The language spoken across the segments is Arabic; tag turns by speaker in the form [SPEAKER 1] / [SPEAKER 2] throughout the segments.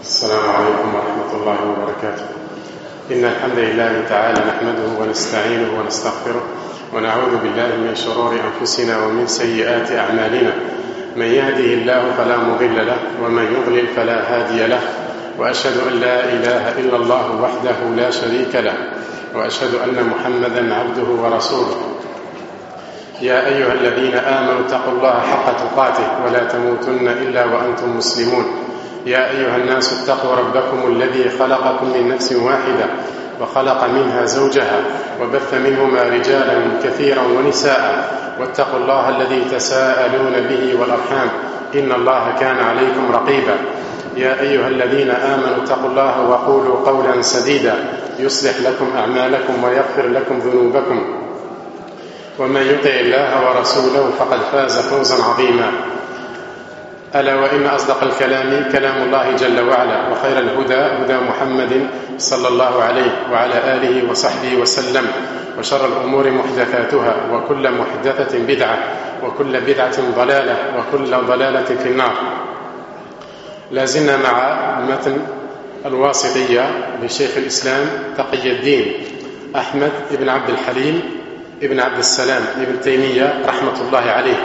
[SPEAKER 1] السلام عليكم ورحمة الله وبركاته. إن الحمد لله تعالى نحمده ونستعينه ونستغفره ونعوذ بالله من شرور أنفسنا ومن سيئات أعمالنا. من يهده الله فلا مضل له ومن يضلل فلا هادي له، وأشهد أن لا إله إلا الله وحده لا شريك له، وأشهد أن محمدا عبده ورسوله. يا أيها الذين آمنوا اتقوا الله حق تقاته ولا تموتن إلا وأنتم مسلمون. يا أيها الناس اتقوا ربكم الذي خلقكم من نفس واحدة وخلق منها زوجها وبث منهما رجالا كثيرا ونساء، واتقوا الله الذي تساءلون به والأرحام إن الله كان عليكم رقيبا. يا أيها الذين آمنوا اتقوا الله وقولوا قولا سديدا يصلح لكم أعمالكم ويغفر لكم ذنوبكم، ومن يطع الله ورسوله فقد فاز فوزا عظيما. ألا وإن أصدق الكلام كلام الله جل وعلا، وخير الهدى هدى محمد صلى الله عليه وعلى آله وصحبه وسلم، وشر الأمور محدثاتها، وكل محدثة بدعة، وكل بدعة ضلالة، وكل ضلالة في النار. لازلنا مع متن الواسطية لشيخ الإسلام تقي الدين أحمد بن عبد الحليم ابن عبد السلام ابن تيمية رحمة الله عليه،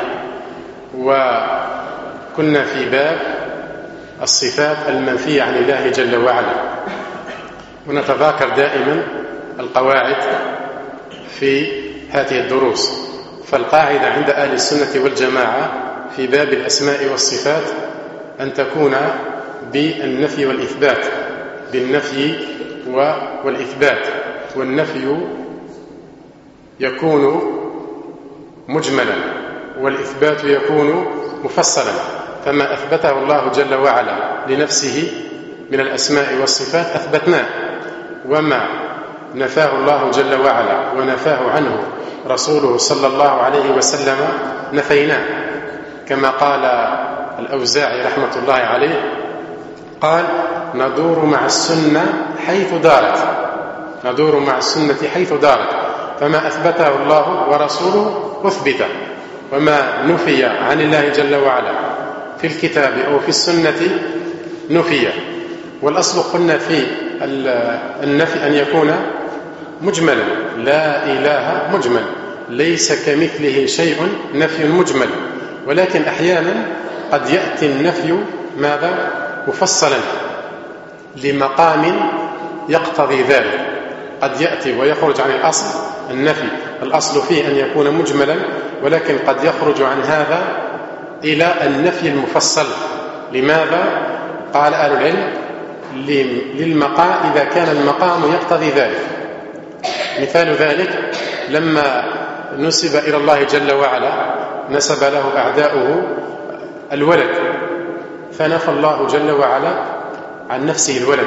[SPEAKER 1] وكنا في باب الصفات المنفية عن الله جل وعلا، ونتذاكر دائما القواعد في هذه الدروس. فالقاعدة عند أهل السنة والجماعة في باب الأسماء والصفات أن تكون بالنفي والإثبات، بالنفي والإثبات. والنفي يكون مجملا والإثبات يكون مفصلا، فما أثبته الله جل وعلا لنفسه من الأسماء والصفات أثبتناه، وما نفاه الله جل وعلا ونفاه عنه رسوله صلى الله عليه وسلم نفيناه، كما قال الأوزاعي رحمة الله عليه قال: ندور مع السنة حيث دارت، ندور مع السنة حيث دارت، فما أثبته الله ورسوله أثبته، وما نفي عن الله جل وعلا في الكتاب أو في السنة نفي. والأصل قلنا في النفي أن يكون مجملا، لا إله مجمل، ليس كمثله شيء، نفي مجمل. ولكن أحيانا قد يأتي النفي ماذا؟ مفصلا لمقام يقتضي ذلك، قد يأتي ويخرج عن الأصل. النفي الأصل فيه أن يكون مجملا، ولكن قد يخرج عن هذا إلى النفي المفصل. لماذا؟ قال أهل العلم: للمقام، إذا كان المقام يقتضي ذلك. مثال ذلك لما نسب إلى الله جل وعلا، نسب له أعداؤه الولد، فنفى الله جل وعلا عن نفسه الولد.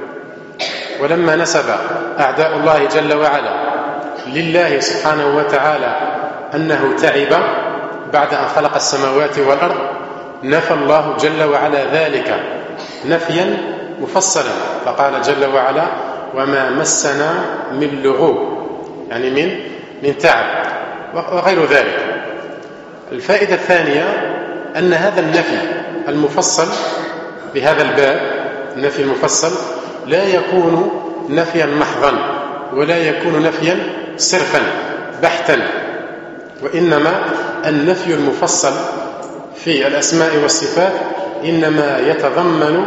[SPEAKER 1] ولما نسب أعداء الله جل وعلا لله سبحانه وتعالى أنه تعب بعد أن خلق السماوات والأرض، نفى الله جل وعلا ذلك نفيا مفصلا، فقال جل وعلا: وما مسنا من لغوب، يعني من تعب وغير ذلك. الفائدة الثانية أن هذا النفي المفصل بهذا الباب، النفي المفصل لا يكون نفيا محضا، ولا يكون نفيا صرفا بحتا، وإنما النفي المفصل في الأسماء والصفات إنما يتضمن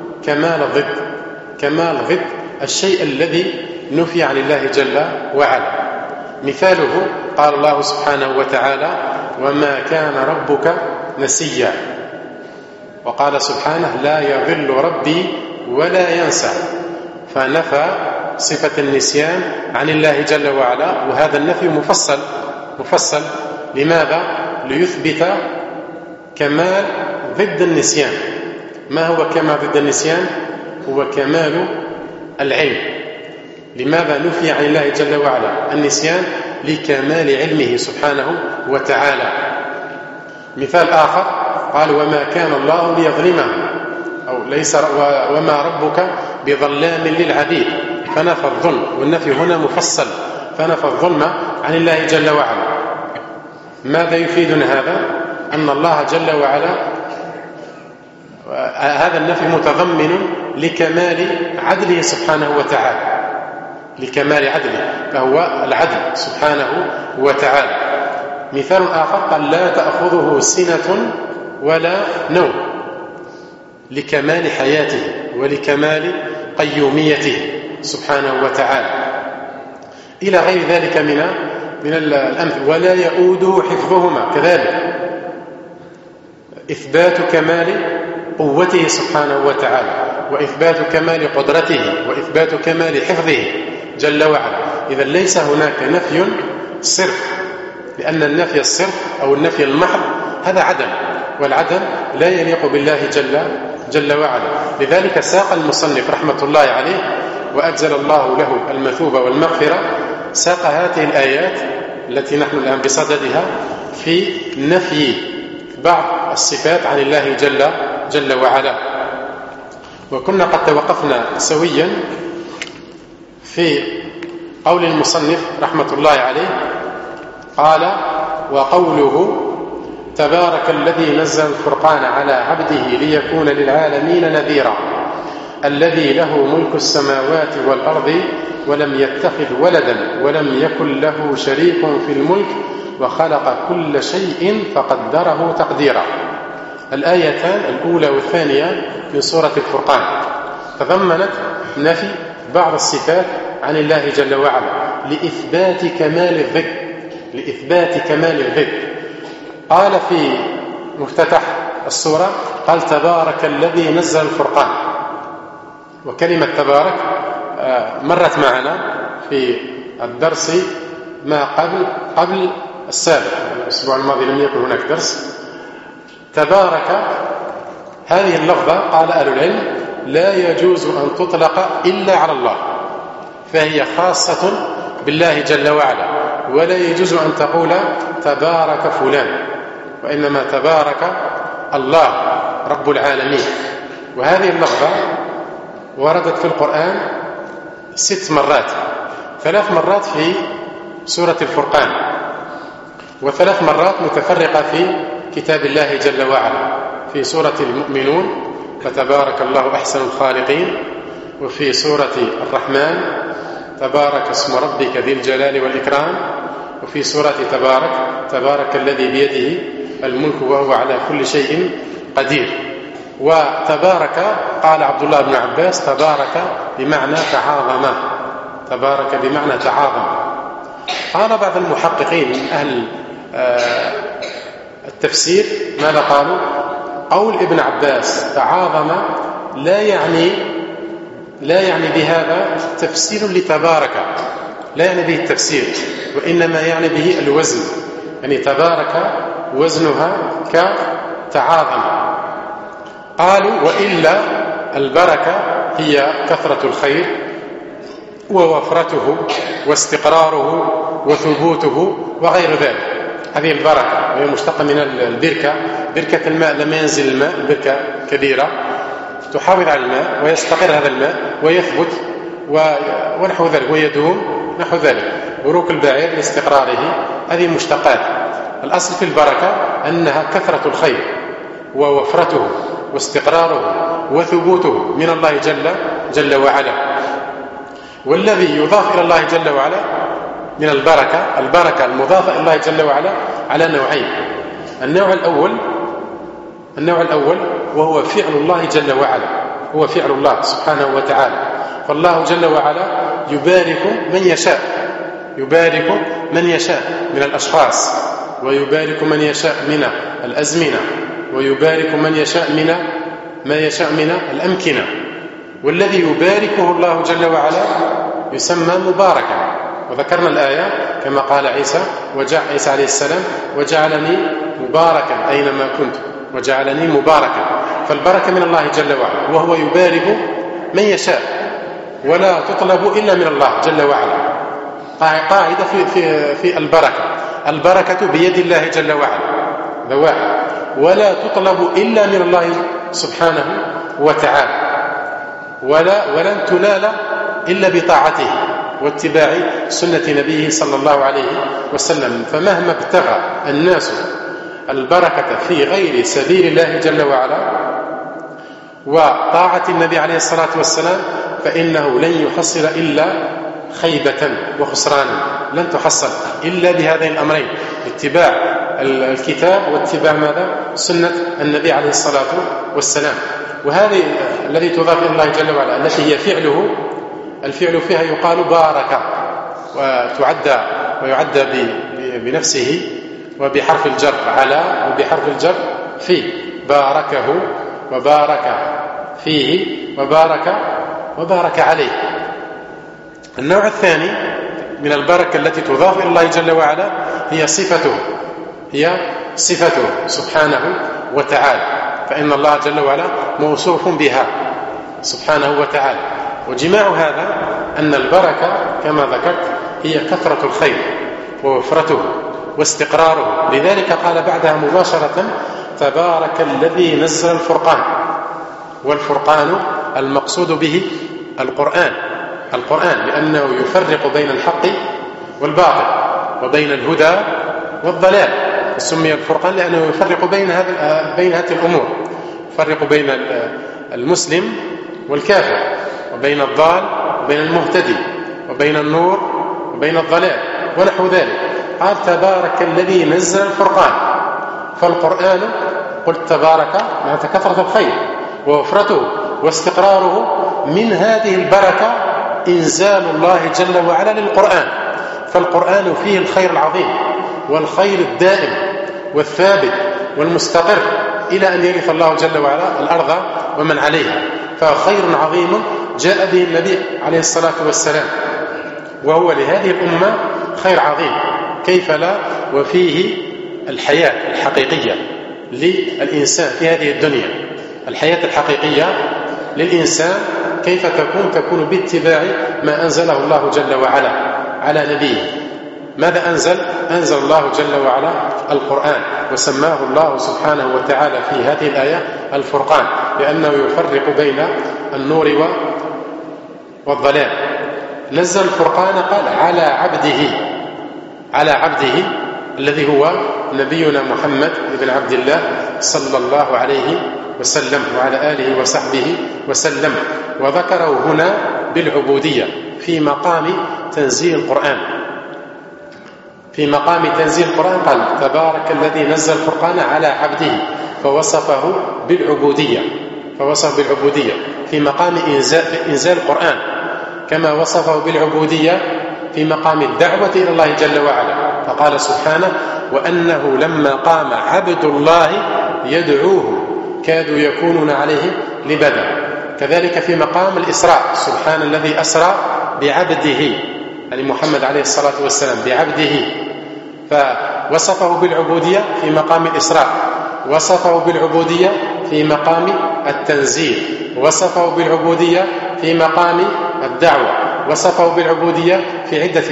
[SPEAKER 1] كمال ضد الشيء الذي نفي عن الله جل وعلا. مثاله قال الله سبحانه وتعالى: وما كان ربك نسيا، وقال سبحانه: لا يضل ربي ولا ينسى، فنفى صفة النسيان عن الله جل وعلا. وهذا النفي مفصل لماذا؟ ليثبت كمال ضد النسيان. ما هو كمال ضد النسيان؟ هو كمال العلم. لماذا نفي عن الله جل وعلا النسيان؟ لكمال علمه سبحانه وتعالى. مثال آخر قال: وما كان الله ليظلمهم، أو ليس وما ربك بظلام للعبيد، فنفى الظلم، والنفي هنا مفصل، فنفى الظلم عن الله جل وعلا. ماذا يفيدنا هذا؟ أن الله جل وعلا هذا النفي متضمن لكمال عدله سبحانه وتعالى، لكمال عدله، فهو العدل سبحانه وتعالى. مثال آخر قال لا تأخذه سنة ولا نوم، لكمال حياته ولكمال قيوميته سبحانه وتعالى، إلى غير ذلك من الأمثل. ولا يؤوده حفظهما، كذلك إثبات كمال قوته سبحانه وتعالى، وإثبات كمال قدرته، وإثبات كمال حفظه جل وعلا. إذا ليس هناك نفي صرف، لأن النفي الصرف أو النفي المحض هذا عدم، والعدم لا يليق بالله جل وعلا. لذلك ساق المصنف رحمة الله عليه وأجزل الله له المثوبة والمغفرة، ساق هذه الآيات التي نحن الآن بصددها في نفي بعض الصفات عن الله جل وعلا. وكنا قد توقفنا سويا في قول المصنف رحمة الله عليه، قال وقوله تبارك الذي نزل الفرقان على عبده ليكون للعالمين نذيرا، الذي له ملك السماوات والأرض ولم يتخذ ولدا ولم يكن له شريك في الملك وخلق كل شيء فقدره تقديرا. الآيتان الأولى والثانية من سورة الفرقان تضمنت نفي بعض الصفات عن الله جل وعلا لإثبات كمال الذكر، لإثبات كمال الذكر. قال في مفتتح السورة قال تبارك الذي نزل الفرقان، وكلمة تبارك مرت معنا في الدرس ما قبل السابق، الأسبوع الماضي لم يكن هناك درس. تبارك هذه اللفظة قال أهل العلم لا يجوز أن تطلق إلا على الله، فهي خاصة بالله جل وعلا، ولا يجوز أن تقول تبارك فلان، وإنما تبارك الله رب العالمين. وهذه اللفظة وردت في القرآن 6 مرات، 3 مرات في سورة الفرقان، و3 مرات متفرقة في كتاب الله جل وعلا، في سورة المؤمنون فتبارك الله أحسن الخالقين، وفي سورة الرحمن تبارك اسم ربك ذي الجلال والإكرام، وفي سورة تبارك الذي بيده الملك وهو على كل شيء قدير. وتبارك قال عبد الله بن عباس تبارك بمعنى تعاظم، تبارك بمعنى تعاظم. قال بعض المحققين من أهل التفسير ماذا قالوا؟ قول ابن عباس تعاظم لا يعني بهذا تفسير لتبارك، لا يعني به التفسير، وإنما يعني به الوزن، يعني تبارك وزنها كتعاظم. قالوا وإلا البركة هي كثرة الخير ووفرته واستقراره وثبوته وغير ذلك. هذه البركة وهي مشتقة من البركة، بركة الماء لما ينزل الماء، بركة كبيرة تحافظ على الماء ويستقر هذا الماء ويثبت ونحو ذلك ويدوم نحو ذلك، بروك البعير لاستقراره. هذه مشتقات. الأصل في البركة أنها كثرة الخير ووفرته واستقراره وثبوته من الله جل وعلا. والذي يضاف إلى الله جل وعلا من البركة المضافة إلى الله جل وعلا على نوعين. النوع الأول وهو فعل الله جل وعلا، هو فعل الله سبحانه وتعالى. فالله جل وعلا يبارك من يشاء من الأشخاص، ويبارك من يشاء من الأزمنة، ويبارك من يشاء من الأمكنة. والذي يباركه الله جل وعلا يسمى مباركا. وذكرنا الآية كما قال عيسى عليه السلام وجعلني مباركا أينما كنت، وجعلني مباركا. فالبركة من الله جل وعلا، وهو يبارك من يشاء ولا تطلب إلا من الله جل وعلا. قاعدة في البركة بيد الله جل وعلا ذواء، ولا تطلب إلا من الله سبحانه وتعالى، ولن تنال إلا بطاعته واتباع سنة نبيه صلى الله عليه وسلم. فمهما ابتغى الناس البركة في غير سبيل الله جل وعلا وطاعة النبي عليه الصلاة والسلام فإنه لن يحصل إلا خيبة وخسرانا، لن تحصل إلا بهذين الأمرين: اتباع الكتاب واتباع ماذا؟ سنة النبي عليه الصلاة والسلام. وهذه الذي تضاف إلى الله جل وعلا التي هي فعله، الفعل فيها يقال بارك، ويعدى بنفسه وبحرف الجر على وبحرف الجر في، باركه وبارك فيه وبارك عليه. النوع الثاني من البركة التي تضاف إلى الله جل وعلا هي صفته سبحانه وتعالى، فإن الله جل وعلا موصوف بها سبحانه وتعالى. وجماع هذا أن البركة كما ذكرت هي كثرة الخير ووفرته واستقراره. لذلك قال بعدها مباشرة: تبارك الذي نزل الفرقان. والفرقان المقصود به القرآن لأنه يفرق بين الحق والباطل وبين الهدى والضلال. سمي الفرقان لأنه يفرق بين هذه الأمور، يفرق بين المسلم والكافر، وبين الضال وبين المهتدي، وبين النور وبين الضلال ونحو ذلك. قال: تبارك الذي نزل الفرقان. فالقرآن قلت تبارك معنى كثرة الخير ووفرته واستقراره. من هذه البركة إنزال الله جل وعلا للقرآن، فالقرآن فيه الخير العظيم والخير الدائم والثابت والمستقر إلى أن يرث الله جل وعلا الأرض ومن عليها. فخير عظيم جاء به النبي عليه الصلاة والسلام، وهو لهذه الأمة خير عظيم، كيف لا؟ وفيه الحياة الحقيقية للإنسان في هذه الدنيا. الحياة الحقيقية للإنسان كيف تكون باتباع ما أنزله الله جل وعلا على نبيه. ماذا أنزل الله جل وعلا؟ القرآن، وسماه الله سبحانه وتعالى في هذه الآية الفرقان، لأنه يفرق بين النور والضلال. نزل الفرقان قال على عبده الذي هو نبينا محمد بن عبد الله صلى الله عليه وسلم وعلى آله وصحبه وسلم. وذكره هنا بالعبودية في مقام تنزيل القرآن. قال: تبارك الذي نزل الفرقان على عبده، فوصفه بالعبودية في مقام إنزال القرآن، كما وصفه بالعبودية في مقام الدعوة إلى الله جل وعلا. فقال سبحانه: وأنه لما قام عبد الله يدعوه كادوا يكونون عليه لبدا. كذلك في مقام الإسراء: سبحان الذي أسرى بعبده، يعني محمد عليه الصلاة والسلام بعبده. فوصفه بالعبودية في مقام الإسراء، وصفه بالعبودية في مقام التنزيل، وصفه بالعبودية في مقام الدعوة، وصفه بالعبودية في عدة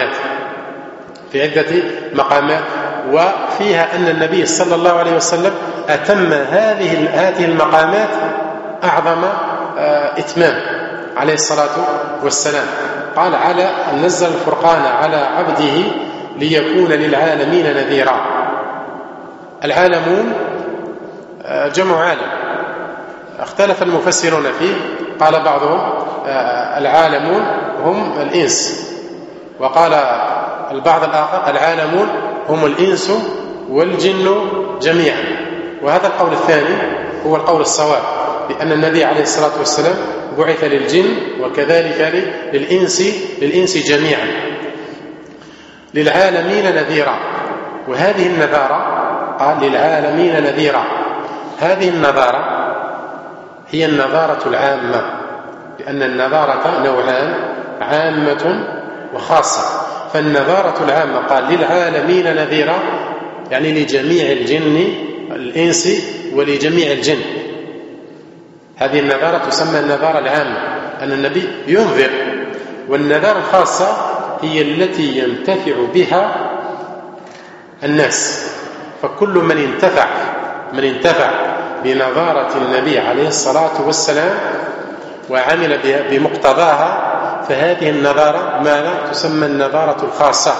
[SPEAKER 1] مقامات. وفيها أن النبي صلى الله عليه وسلم أتم هذه المقامات أعظم إتمام عليه الصلاة والسلام. قال: على أن نزل الفرقان على عبده ليكون للعالمين نذيرا. العالمون جمع عالم، اختلف المفسرون فيه. قال بعضهم العالمون هم الإنس، وقال البعض الآخر العالمون هم الإنس والجن جميعا. وهذا القول الثاني هو القول الصواب، لأن النبي عليه الصلاة والسلام بعث للجن وكذلك للإنس جميعا، للعالمين نذيرا. وهذه النذارة قال للعالمين نذيرا. هذه النذارة هي النذارة العامة، لأن النذارة نوعان: عامة وخاصة. فالنذارة العامة قال للعالمين نذيرا، يعني لجميع الإنس ولجميع الجن. هذه النذارة تسمى النذارة العامة، أن النبي ينذر. والنذارة الخاصة هي التي ينتفع بها الناس. فكل من انتفع بنظارة النبي عليه الصلاة والسلام وعمل بمقتضاها، فهذه النظارة ماذا تسمى النظارة الخاصة.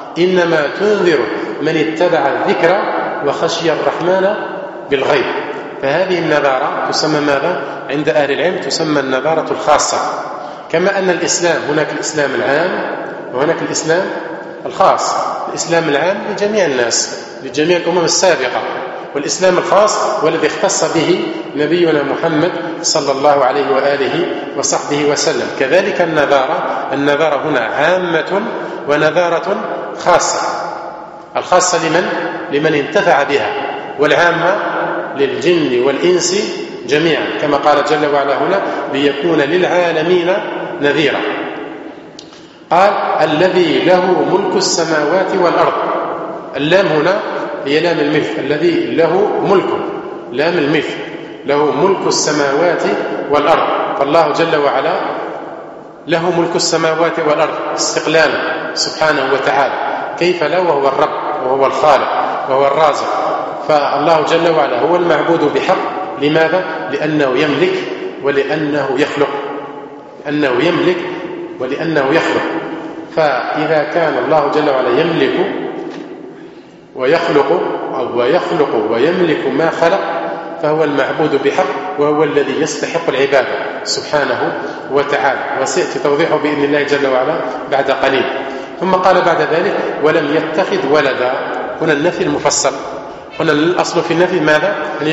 [SPEAKER 1] إنما تنذر من اتبع الذكر وخشي الرحمن بالغيب. فهذه النذارة تسمى ماذا عند أهل العلم؟ تسمى النذارة الخاصة. كما أن الإسلام هناك الإسلام العام وهناك الإسلام الخاص. الإسلام العام لجميع الناس لجميع الأمم السابقة، والإسلام الخاص هو الذي اختص به نبينا محمد صلى الله عليه وآله وصحبه وسلم. كذلك النذارة هنا عامة ونذارة خاصة. الخاصة لمن انتفع بها، والعامة للجن والإنس جميعا، كما قال جل وعلا هنا ليكون للعالمين نذيرا. قال الذي له ملك السماوات والأرض. اللام هنا هي لام الملك، الذي له ملك، لام الملك، له ملك السماوات والأرض. فالله جل وعلا له ملك السماوات والأرض استقلالا سبحانه وتعالى، كيف لا وهو الرب وهو الخالق وهو الرازق. فالله جل وعلا هو المعبود بحق. لماذا؟ لأنه يملك ولأنه يخلق، لأنه يملك ولأنه يخلق. فإذا كان الله جل وعلا يملك ويخلق ويملك ما خلق فهو المعبود بحق، وهو الذي يستحق العبادة سبحانه وتعالى، وسيأتي توضيحه بإذن الله جل وعلا بعد قليل. ثم قال بعد ذلك ولم يتخذ ولدا. هنا النفي المفصل. هنا الأصل في النفي ماذا؟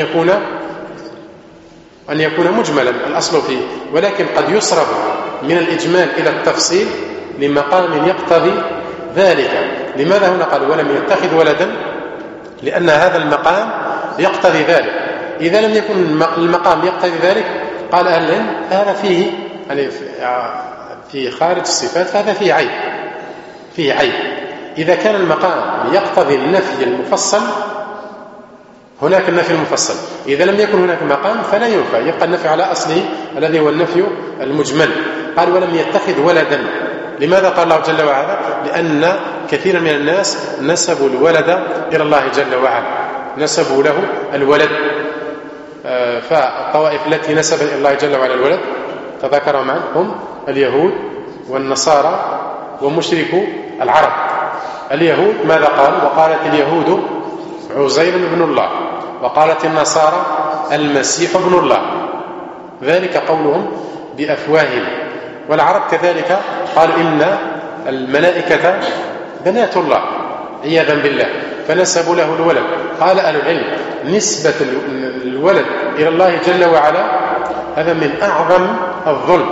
[SPEAKER 1] أن يكون مجملا الأصل فيه، ولكن قد يصرف من الإجمال إلى التفصيل لمقام يقتضي ذلك. لماذا هنا قال ولم يتخذ ولدا؟ لأن هذا المقام يقتضي ذلك. إذا لم يكن المقام يقتضي ذلك قال أهل العلم هذا فيه يعني في خارج الصفات، فهذا فيه عيب. إذا كان المقام يقتضي النفي المفصل هناك النفي المفصل، إذا لم يكن هناك مقام فلا ينفع، يبقى النفي على أصله الذي هو النفي المجمل. قال ولم يتخذ ولدا. لماذا قال الله جل وعلا؟ لأن كثيرا من الناس نسبوا الولد إلى الله جل وعلا، نسبوا له الولد. فالطوائف التي نسبت إلى الله جل وعلا الولد تذكروا معا هم اليهود والنصارى ومشركو العرب. اليهود ماذا قال؟ وقالت اليهود عزير ابن الله، وقالت النصارى المسيح ابن الله، ذلك قولهم بأفواههم. والعرب كذلك قالوا إن الملائكة بنات الله عياذا بالله، فنسبوا له الولد. قال أهل العلم نسبة الولد إلى الله جل وعلا هذا من أعظم الظلم،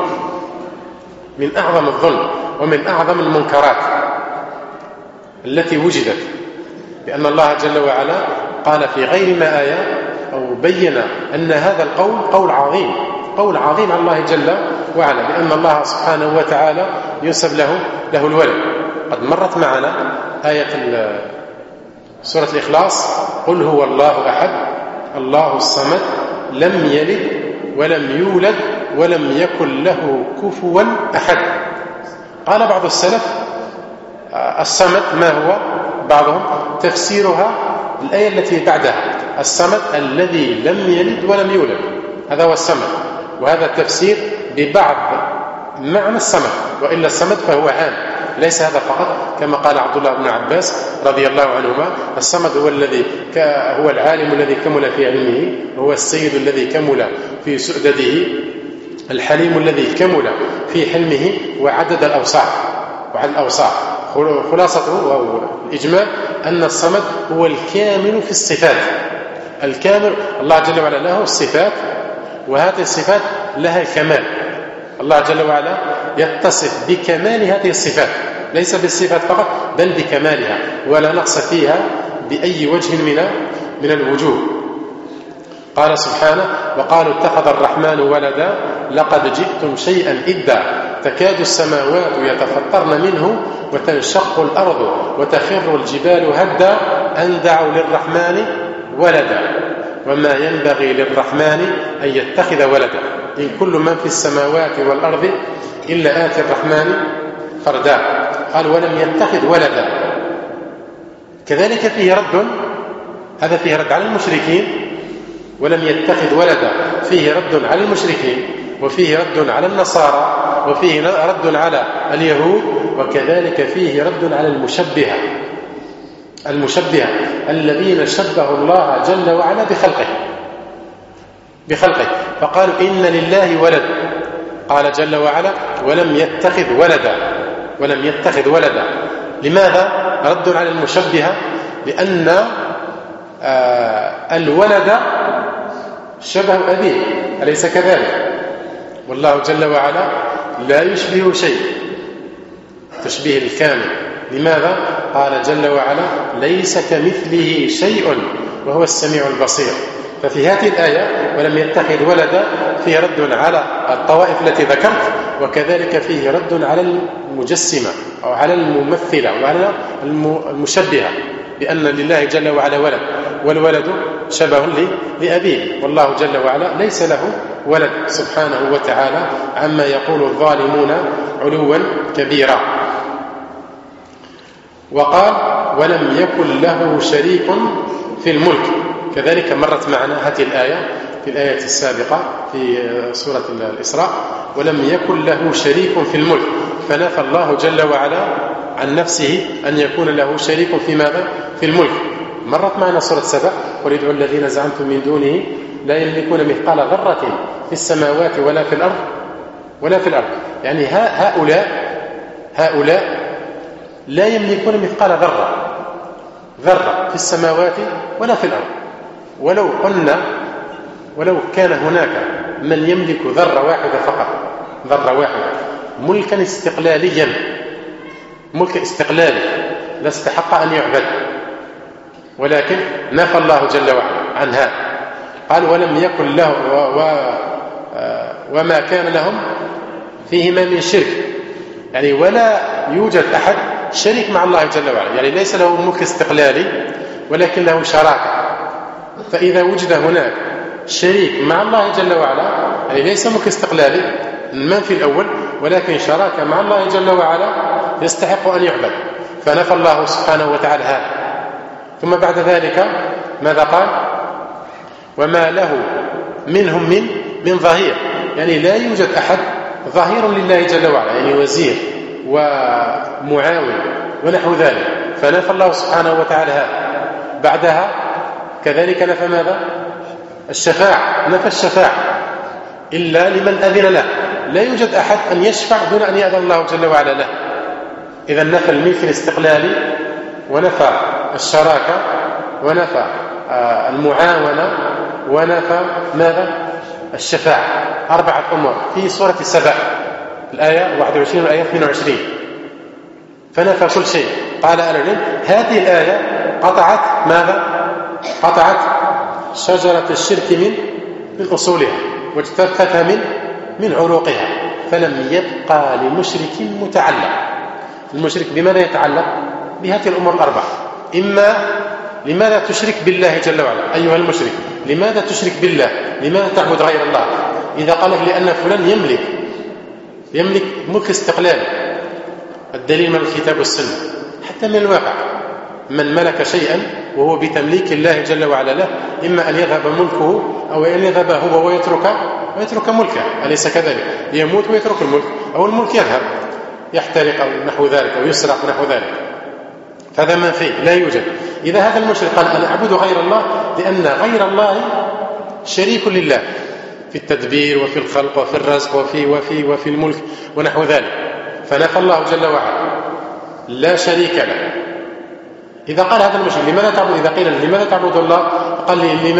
[SPEAKER 1] من أعظم الظلم ومن أعظم المنكرات التي وجدت، لأن الله جل وعلا قال في غير ما آية أو بين أن هذا القول قول عظيم على الله جل وعلا، لأن الله سبحانه وتعالى ينسب له الولد. قد مرت معنا آية سورة الإخلاص قل هو الله أحد الله الصمد لم يلد ولم يولد ولم يكن له كفوا أحد. قال بعض السلف الصمد ما هو؟ بعضهم تفسيرها الآية التي بعدها الصمد الذي لم يلد ولم يولد، هذا هو الصمد. وهذا التفسير ببعض معنى الصمد، وإلا الصمد فهو عام، ليس هذا فقط، كما قال عبد الله بن عباس رضي الله عنهما الصمد هو العالم الذي كمل في علمه، هو السيد الذي كمل في سؤدده، الحليم الذي كمل في حلمه وعدد الأوصاف. خلاصته والإجمال أن الصمد هو الكامل في الصفات، الكامل. الله جل وعلا له الصفات، وهذه الصفات لها الكمال. الله جل وعلا يتصف بكمال هذه الصفات، ليس بالصفات فقط بل بكمالها، ولا نقص فيها بأي وجه من الوجوه. قال سبحانه وقالوا اتخذ الرحمن ولدا لقد جئتم شيئا إدا تكاد السماوات يتفطرن منه وتنشق الأرض وتخر الجبال هدا أن دعوا للرحمن ولدا وما ينبغي للرحمن أن يتخذ ولدا إن كل من في السماوات والأرض إلا آتي الرحمن فردا. قال ولم يتخذ ولدا. كذلك فيه رد، هذا فيه رد على المشركين، ولم يتخذ ولدا فيه رد على المشركين، وفيه رد على النصارى، وفيه رد على اليهود، وكذلك فيه رد على المشبهة الذين شبهوا الله جل وعلا بخلقه. بخلقه، فقالوا إن لله ولد. قال جل وعلا ولم يتخذ ولدا. لماذا؟ رد على المشبهة، لأن الولد شبه أبيه، أليس كذلك؟ والله جل وعلا لا يشبه شيء تشبيه الكامل. لماذا؟ قال جل وعلا ليس كمثله شيء وهو السميع البصير. ففي هذه الآية ولم يتخذ ولدا فيه رد على الطوائف التي ذكرت، وكذلك فيه رد على المجسمة أو على الممثلة وعلى المشبهة، بأن لله جل وعلا ولد، والولد شبه لأبيه، والله جل وعلا ليس له ولد سبحانه وتعالى عما يقول الظالمون علوا كبيرا. وقال ولم يكن له شريك في الملك. كذلك مرت معنا هذه الآية في الآية السابقة في سورة الإسراء، ولم يكن له شريك في الملك، فنفى الله جل وعلا عن نفسه أن يكون له شريك في ماذا؟ في الملك. مرت معنا سورة سبأ قل ادعوا الذين زعمتم من دونه لا يملكون مثقال ذرة في السماوات ولا في الأرض. يعني هؤلاء لا يملكون مثقال ذرة في السماوات ولا في الأرض. ولو كان هناك من يملك ذرة واحدة فقط، ذرة واحدة، ملكا استقلاليا، ملك استقلالي، لاستحق أن يعبد، ولكن نفى الله جل وعلا عن هذا. قال ولم يكن له وما كان لهم فيهما من شرك، يعني ولا يوجد أحد شريك مع الله جل وعلا، يعني ليس له ملك استقلالي ولكن له شراكة. فإذا وجد هناك شريك مع الله جل وعلا، يعني ليس ملك استقلالي المنفي الأول، ولكن شراكة مع الله جل وعلا، يستحق أن يعبد، فنفى الله سبحانه وتعالى هذا. ثم بعد ذلك ماذا قال؟ وما له منهم من ظهير، يعني لا يوجد أحد ظهير لله جل وعلا، يعني وزير ومعاون ونحو ذلك، فنفى الله سبحانه وتعالى هذا. بعدها كذلك نفى ماذا؟ الشفاعة، نفى الشفاعة إلا لمن أذن له، لا يوجد أحد أن يشفع دون أن يأذن الله جل وعلا له. إذا نفى الملك الاستقلالي، ونفى الشراكة، ونفى المعاونة، ونفى ماذا؟ الشفاعة. 4 أمور في سورة سبأ الآية 21 والآية 22، فنفى كل شيء. قال أهل العلم هذه الآية قطعت ماذا؟ قطعت شجرة الشرك من أصولها، واجتثتها من عروقها، فلم يبقى لمشرك متعلق. المشرك بماذا يتعلق؟ بهذه الأمور 4. إما لماذا تشرك بالله جل وعلا أيها المشرك؟ لماذا تشرك بالله؟ لماذا تعبد غير الله؟ إذا قال لك لأن فلان يملك ملك استقلالي، الدليل من الكتاب والسنة، حتى من الواقع. من ملك شيئا وهو بتمليك الله جل وعلا له، إما أن يذهب ملكه أو أن يذهب هو ويترك ملكه، أليس كذلك؟ يموت ويترك الملك، أو الملك يذهب يحترق أو نحو ذلك، أو يسرق نحو ذلك. فهذا ما فيه لا يوجد. إذا هذا المشرك قال أنا أعبد غير الله، لأن غير الله شريك لله في التدبير وفي الخلق وفي الرزق وفي الملك ونحو ذلك، فنفى الله جل وعلا لا شريك له. إذا قال هذا المشرك لماذا تعبد؟ إذا قيل لماذا تعبد الله؟ قال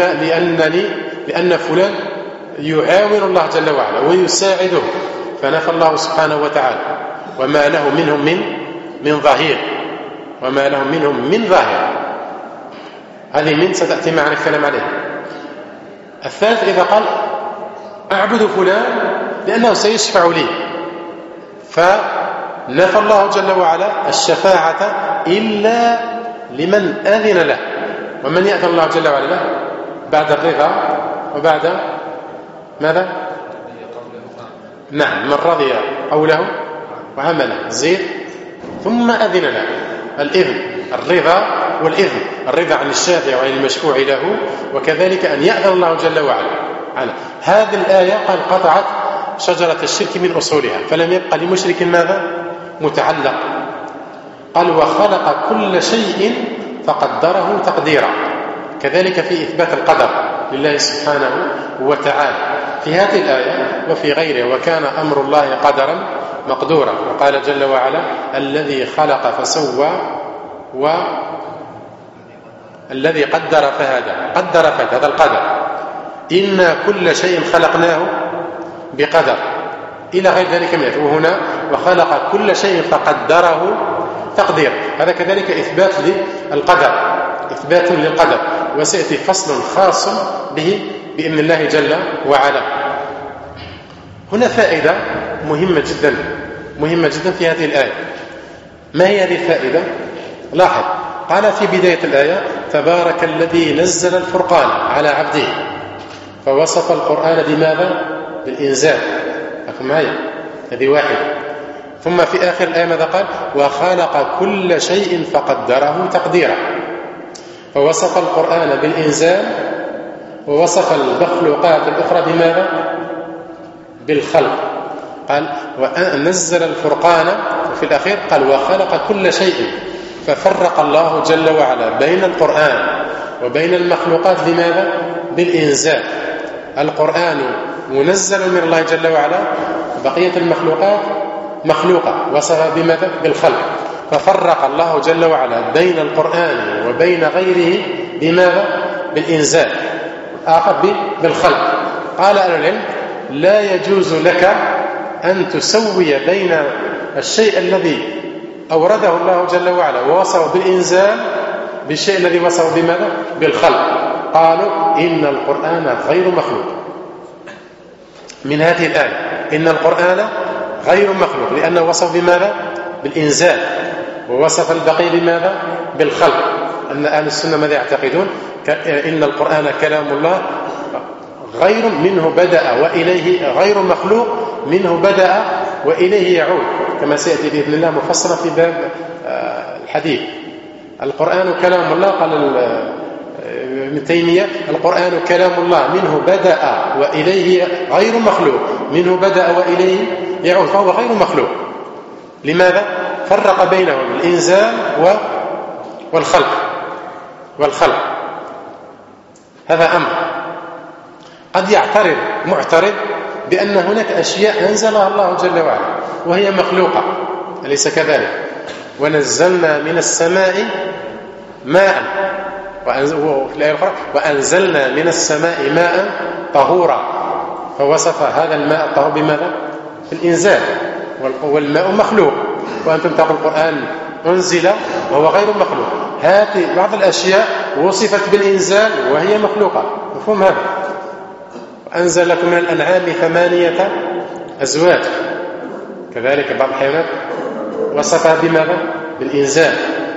[SPEAKER 1] لأن فلان يعاون الله جل وعلا ويساعده، فنفى الله سبحانه وتعالى وما له منهم من ظهير، وما لهم منهم من ظاهر. هذه من ستأتي معنا الكلام عليها. الثالث إذا قال أعبد فلان لأنه سيشفع لي، فنفى الله جل وعلا الشفاعة إلا لمن أذن له. ومن يأذن الله جل وعلا له؟ بعد الرضا وبعد ماذا؟ نعم، من رضي قوله وعمله زيد ثم أذن له. الإذن، الرضا والإذن، الرضا عن الشافع وعن المشفوع له، وكذلك أن يأذن الله جل وعلا عنه. هذه الآية قال قطعت شجرة الشرك من أصولها، فلم يبقى لمشرك ماذا؟ متعلق. قال وخلق كل شيء فقدره تقديرا. كذلك في إثبات القدر، لله سبحانه وتعالى في هذه الآية وفي غيرها. وكان أمر الله قدرا مقدورا. وقال جل وعلا الذي خلق فسوى والذي قدر فهدى. قدر فهدى، هذا القدر. إنا كل شيء خلقناه بقدر إلى غير ذلك من. وهنا وخلق كل شيء فقدره تقدير. هذا كذلك إثبات للقدر، إثبات للقدر، وسيأتي فصل خاص به بإذن الله جل وعلا. هنا فائدة مهمة جدا في هذه الآية. ما هي هذه الفائدة؟ لاحظ، قال في بداية الآية تبارك الذي نزل الفرقان على عبده، فوصف القرآن بماذا؟ بالإنزال. أفهم معي؟ هذه واحدة. ثم في آخر الآية ماذا قال؟ وخلق كل شيء فقدره تقديرا. فوصف القرآن بالإنزال، ووصف المخلوقات الأخرى بماذا؟ بالخلق. قال ونزل الفرقان، وفي الأخير قال وخلق كل شيء. ففرق الله جل وعلا بين القرآن وبين المخلوقات بماذا؟ بالإنزال. القرآن منزل من الله جل وعلا، بقية المخلوقات مخلوقة، وصفها بماذا؟ بالخلق. ففرق الله جل وعلا بين القرآن وبين غيره بماذا؟ بالإنزال، آخر بالخلق. قال أهل العلم لا يجوز لك أن تسوي بين الشيء الذي أورده الله جل وعلا ووصفه بالإنزال بالشيء الذي وصفه بماذا؟ بالخلق. قالوا إن القرآن غير مخلوق. من هذه الآية إن القرآن غير مخلوق، لأنه وصف بماذا؟ بالإنزال، ووصف البقي بماذا؟ بالخلق. أن أهل السنة ماذا يعتقدون؟ إن القرآن كلام الله غير منه بدأ وإليه، غير مخلوق منه بدأ وإليه يعود، كما سيأتي بإذن الله مفصلا في باب الحديث. القرآن كلام الله، قال ابن تيمية القرآن كلام الله منه بدأ وإليه، غير مخلوق منه بدأ وإليه يعود، فهو غير مخلوق. لماذا؟ فرق بينه الإنزال والخلق. هذا أمر. قد يعترض معترض بأن هناك أشياء أنزلها الله جل وعلا وهي مخلوقة، أليس كذلك؟ ونزلنا من السماء ماء، وفي الآية الأخرى وأنزلنا من السماء ماء طهورا. فوصف هذا الماء الطهور بماذا؟ بالإنزال. والماء مخلوق، وأنتم تقول القرآن أنزل وهو غير مخلوق. هذه بعض الأشياء وصفت بالإنزال وهي مخلوقة، مفهوم هذا؟ أنزل لكم من الأنعام 8 أزواج. كذلك بعض الحيوانات وصفها بماذا؟ بالإنزال.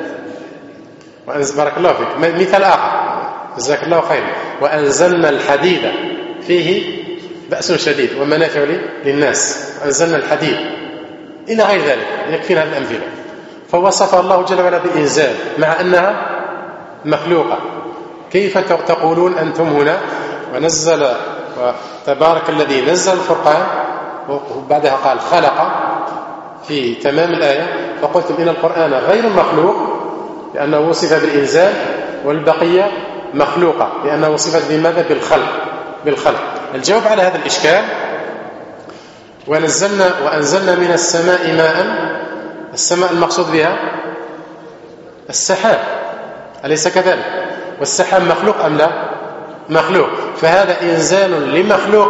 [SPEAKER 1] بارك الله فيك. مثال آخر، جزاك الله خيرا، وأنزلنا الحديد فيه بأس شديد ومنافع للناس. أنزلنا الحديد إلى غير ذلك، يكفينا هذه الأمثلة. فوصف الله جل وعلا بالإنزال مع أنها مخلوقة. كيف تقولون أنتم هنا ونزل وتبارك الذي نزل الفرقان، وبعدها قال خلق في تمام الآية، فقلتم إن القرآن غير مخلوق لأنه وصف بالإنزال، والبقية مخلوقة لأنه وصفت بماذا؟ بالخلق. الجواب على هذا الإشكال وأنزلنا من السماء ماء. السماء المقصود بها السحاب، أليس كذلك؟ والسحاب مخلوق أم لا؟ مخلوق. فهذا إنزال لمخلوق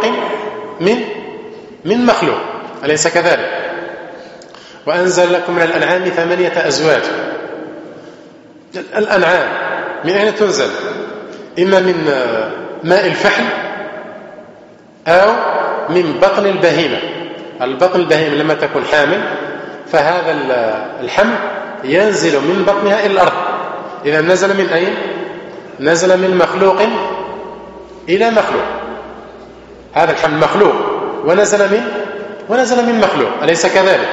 [SPEAKER 1] من مخلوق، أليس كذلك؟ وأنزل لكم من الأنعام 8 أزواج. الأنعام من أين تنزل؟ إما من ماء الفحل أو من بطن البهيمة. البطن البهيمة لما تكون حامل، فهذا الحمل ينزل من بطنها إلى الأرض. إذا نزل من أين؟ نزل من مخلوق إلى مخلوق. هذا الحمل مخلوق ونزل من مخلوق، أليس كذلك؟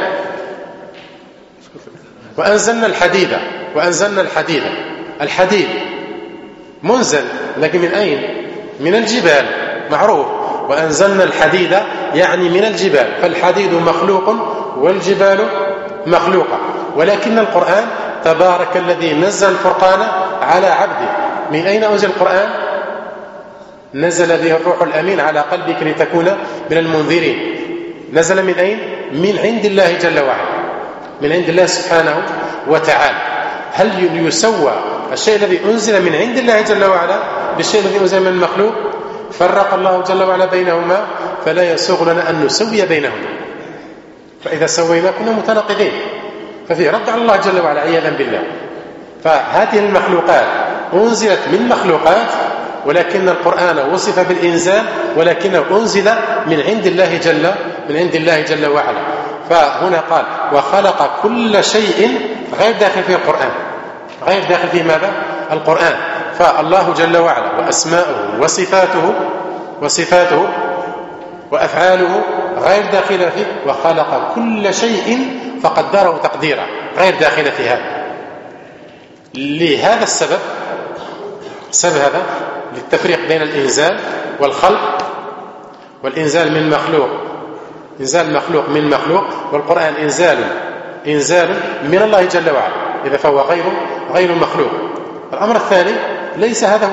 [SPEAKER 1] وأنزلنا الحديد. الحديد منزل، لكن من أين؟ من الجبال، معروف. وأنزلنا الحديد يعني من الجبال، فالحديد مخلوق والجبال مخلوقة. ولكن القرآن تبارك الذي نزل الفرقان على عبده. من أين أنزل القرآن؟ نزل به الروح الأمين على قلبك لتكون من المنذرين. نزل من أين؟ من عند الله جل وعلا، من عند الله سبحانه وتعالى. هل يسوى الشيء الذي أنزل من عند الله جل وعلا بالشيء الذي أنزل من المخلوق؟ فرق الله جل وعلا بينهما، فلا يسوغ لنا أن نسوي بينهما، فإذا سوينا كنا متناقضين، ففي رد على الله جل وعلا عياذا بالله. فهذه المخلوقات أنزلت من مخلوقات، ولكن القرآن وصف بالإنزال ولكنه أنزل من عند الله جل وعلا. فهنا قال وخلق كل شيء، غير داخل فيه القرآن، غير داخل فيه ماذا؟ القرآن. فالله جل وعلا وأسماؤه وصفاته وأفعاله غير داخلة فيه، وخلق كل شيء فقدره تقديرا، غير داخلة في هذا. لهذا السبب هذا للتفريق بين الإنزال والخلق، والإنزال من مخلوق، إنزال مخلوق من مخلوق، والقرآن إنزال من الله جل وعلا، إذا فهو غير مخلوق. الأمر الثاني، ليس هذا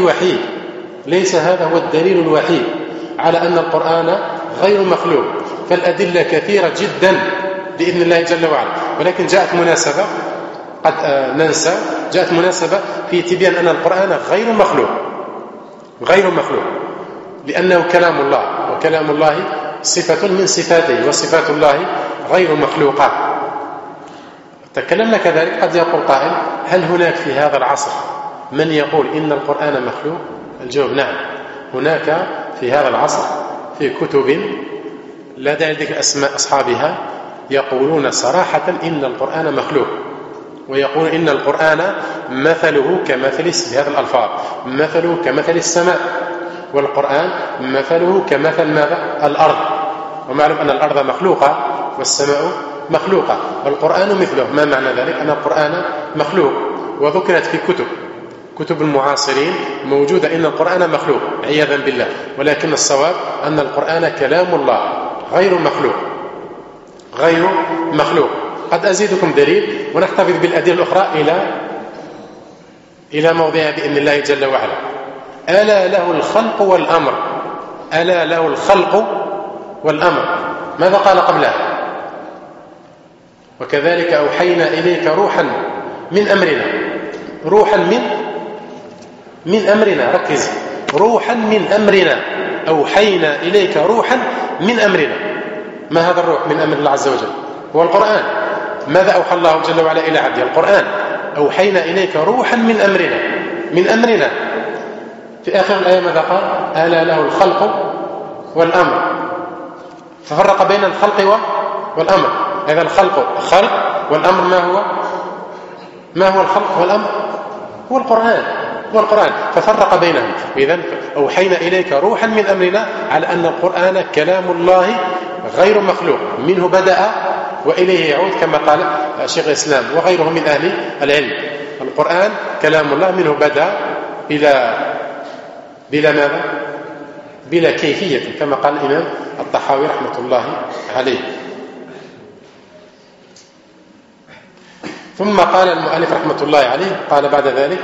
[SPEAKER 1] هو الدليل الوحيد على أن القرآن غير مخلوق، فالأدلة كثيرة جدا بإذن الله جل وعلا، ولكن جاءت مناسبة قد ننسى، جاءت مناسبة في تبيان أن القرآن غير مخلوق، لأنه كلام الله، وكلام الله صفة من صفاته، وصفات الله غير مخلوقة. تكلمنا كذلك، قد يقول قائل هل هناك في هذا العصر من يقول إن القرآن مخلوق؟ الجواب نعم، هناك في هذا العصر في كتب لا داعي لذكر أسماء أصحابها يقولون صراحة إن القرآن مخلوق، ويقول إن القرآن مثله كمثل هذه الألفاظ، مثله كمثل السماء، والقرآن مثله كمثل ماذا؟ الأرض، ومعلوم أن الأرض مخلوقة والسماء مخلوقة، والقرآن مثله. ما معنى ذلك؟ أن القرآن مخلوق، وذكرت في كتب المعاصرين موجودة إن القرآن مخلوق عياذا بالله، ولكن الصواب أن القرآن كلام الله غير مخلوق. قد أزيدكم دليل، ونحتفظ بالأدلة الأخرى إلى موضعها بإذن الله جل وعلا. ألا له الخلق والأمر، ألا له الخلق والأمر، ماذا قال قبلها؟ وكذلك أوحينا إليك روحا من أمرنا، روحا من أمرنا، ركز، روحا من أمرنا، أوحينا إليك روحا من أمرنا. ما هذا الروح من أمر الله عز وجل؟ هو القرآن. ماذا أوحى الله جل وعلا إلى عبده؟ القرآن. أوحينا إليك روحا من أمرنا. في آخر الآية ماذا قال؟ ألا له الخلق والأمر، ففرق بين الخلق والأمر. هذا الخلق خلق، والأمر ما هو الخلق والأمر؟ هو القرآن، ففرق بينهم. إذن أوحينا إليك روحا من أمرنا، على أن القرآن كلام الله غير مخلوق، منه بدأ وإليه يعود، كما قال شيخ الإسلام وغيره من أهل العلم. القرآن كلام الله، منه بدأ بلا ماذا؟ بلا كيفية، كما قال الإمام الطحاوي رحمة الله عليه. ثم قال المؤلف رحمة الله عليه، قال بعد ذلك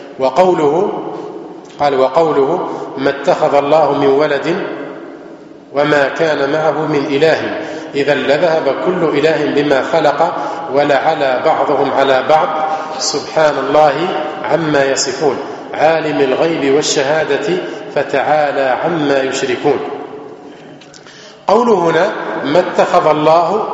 [SPEAKER 1] وقوله ما اتخذ الله من ولد وما كان معه من إله، إذا لذهب كل إله بما خلق ولعلى بعضهم على بعض، سبحان الله عما يصفون، عالم الغيب والشهادة فتعالى عما يشركون. قوله هنا ما اتخذ الله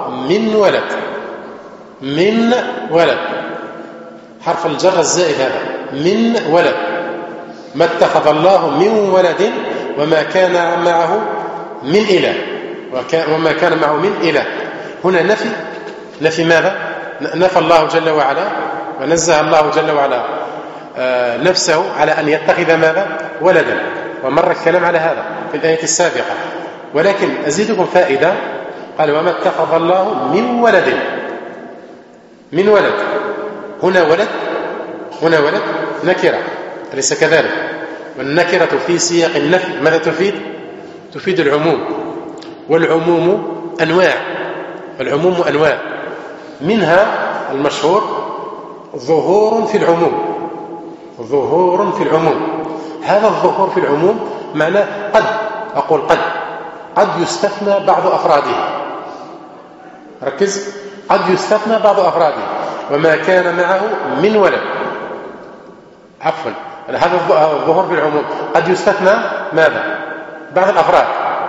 [SPEAKER 1] من ولد، حرف الجر الزائد هذا، من ولد، ما اتخذ الله من ولد وما كان معه من إله، وما كان معه من إله. هنا نفي ماذا؟ نفى الله جل وعلا، ونزه الله جل وعلا نفسه على أن يتخذ ماذا؟ ولدا، ومر الكلام على هذا في الآية السابقة. ولكن أزيدكم فائدة، قال وما اتخذ الله من ولد. هنا ولد نكرة، أليس كذلك؟ والنكرة في سياق النفي ماذا تفيد العموم، والعموم أنواع، منها المشهور ظهور في العموم. هذا الظهور في العموم معناه قد، أقول قد يستثنى بعض أفراده. ركز، قد يستثنى بعض أفراده. وما كان معه من ولد، عفوا، هذا الظهور بالعموم. قد يستثنى ماذا؟ بعض الأفراد.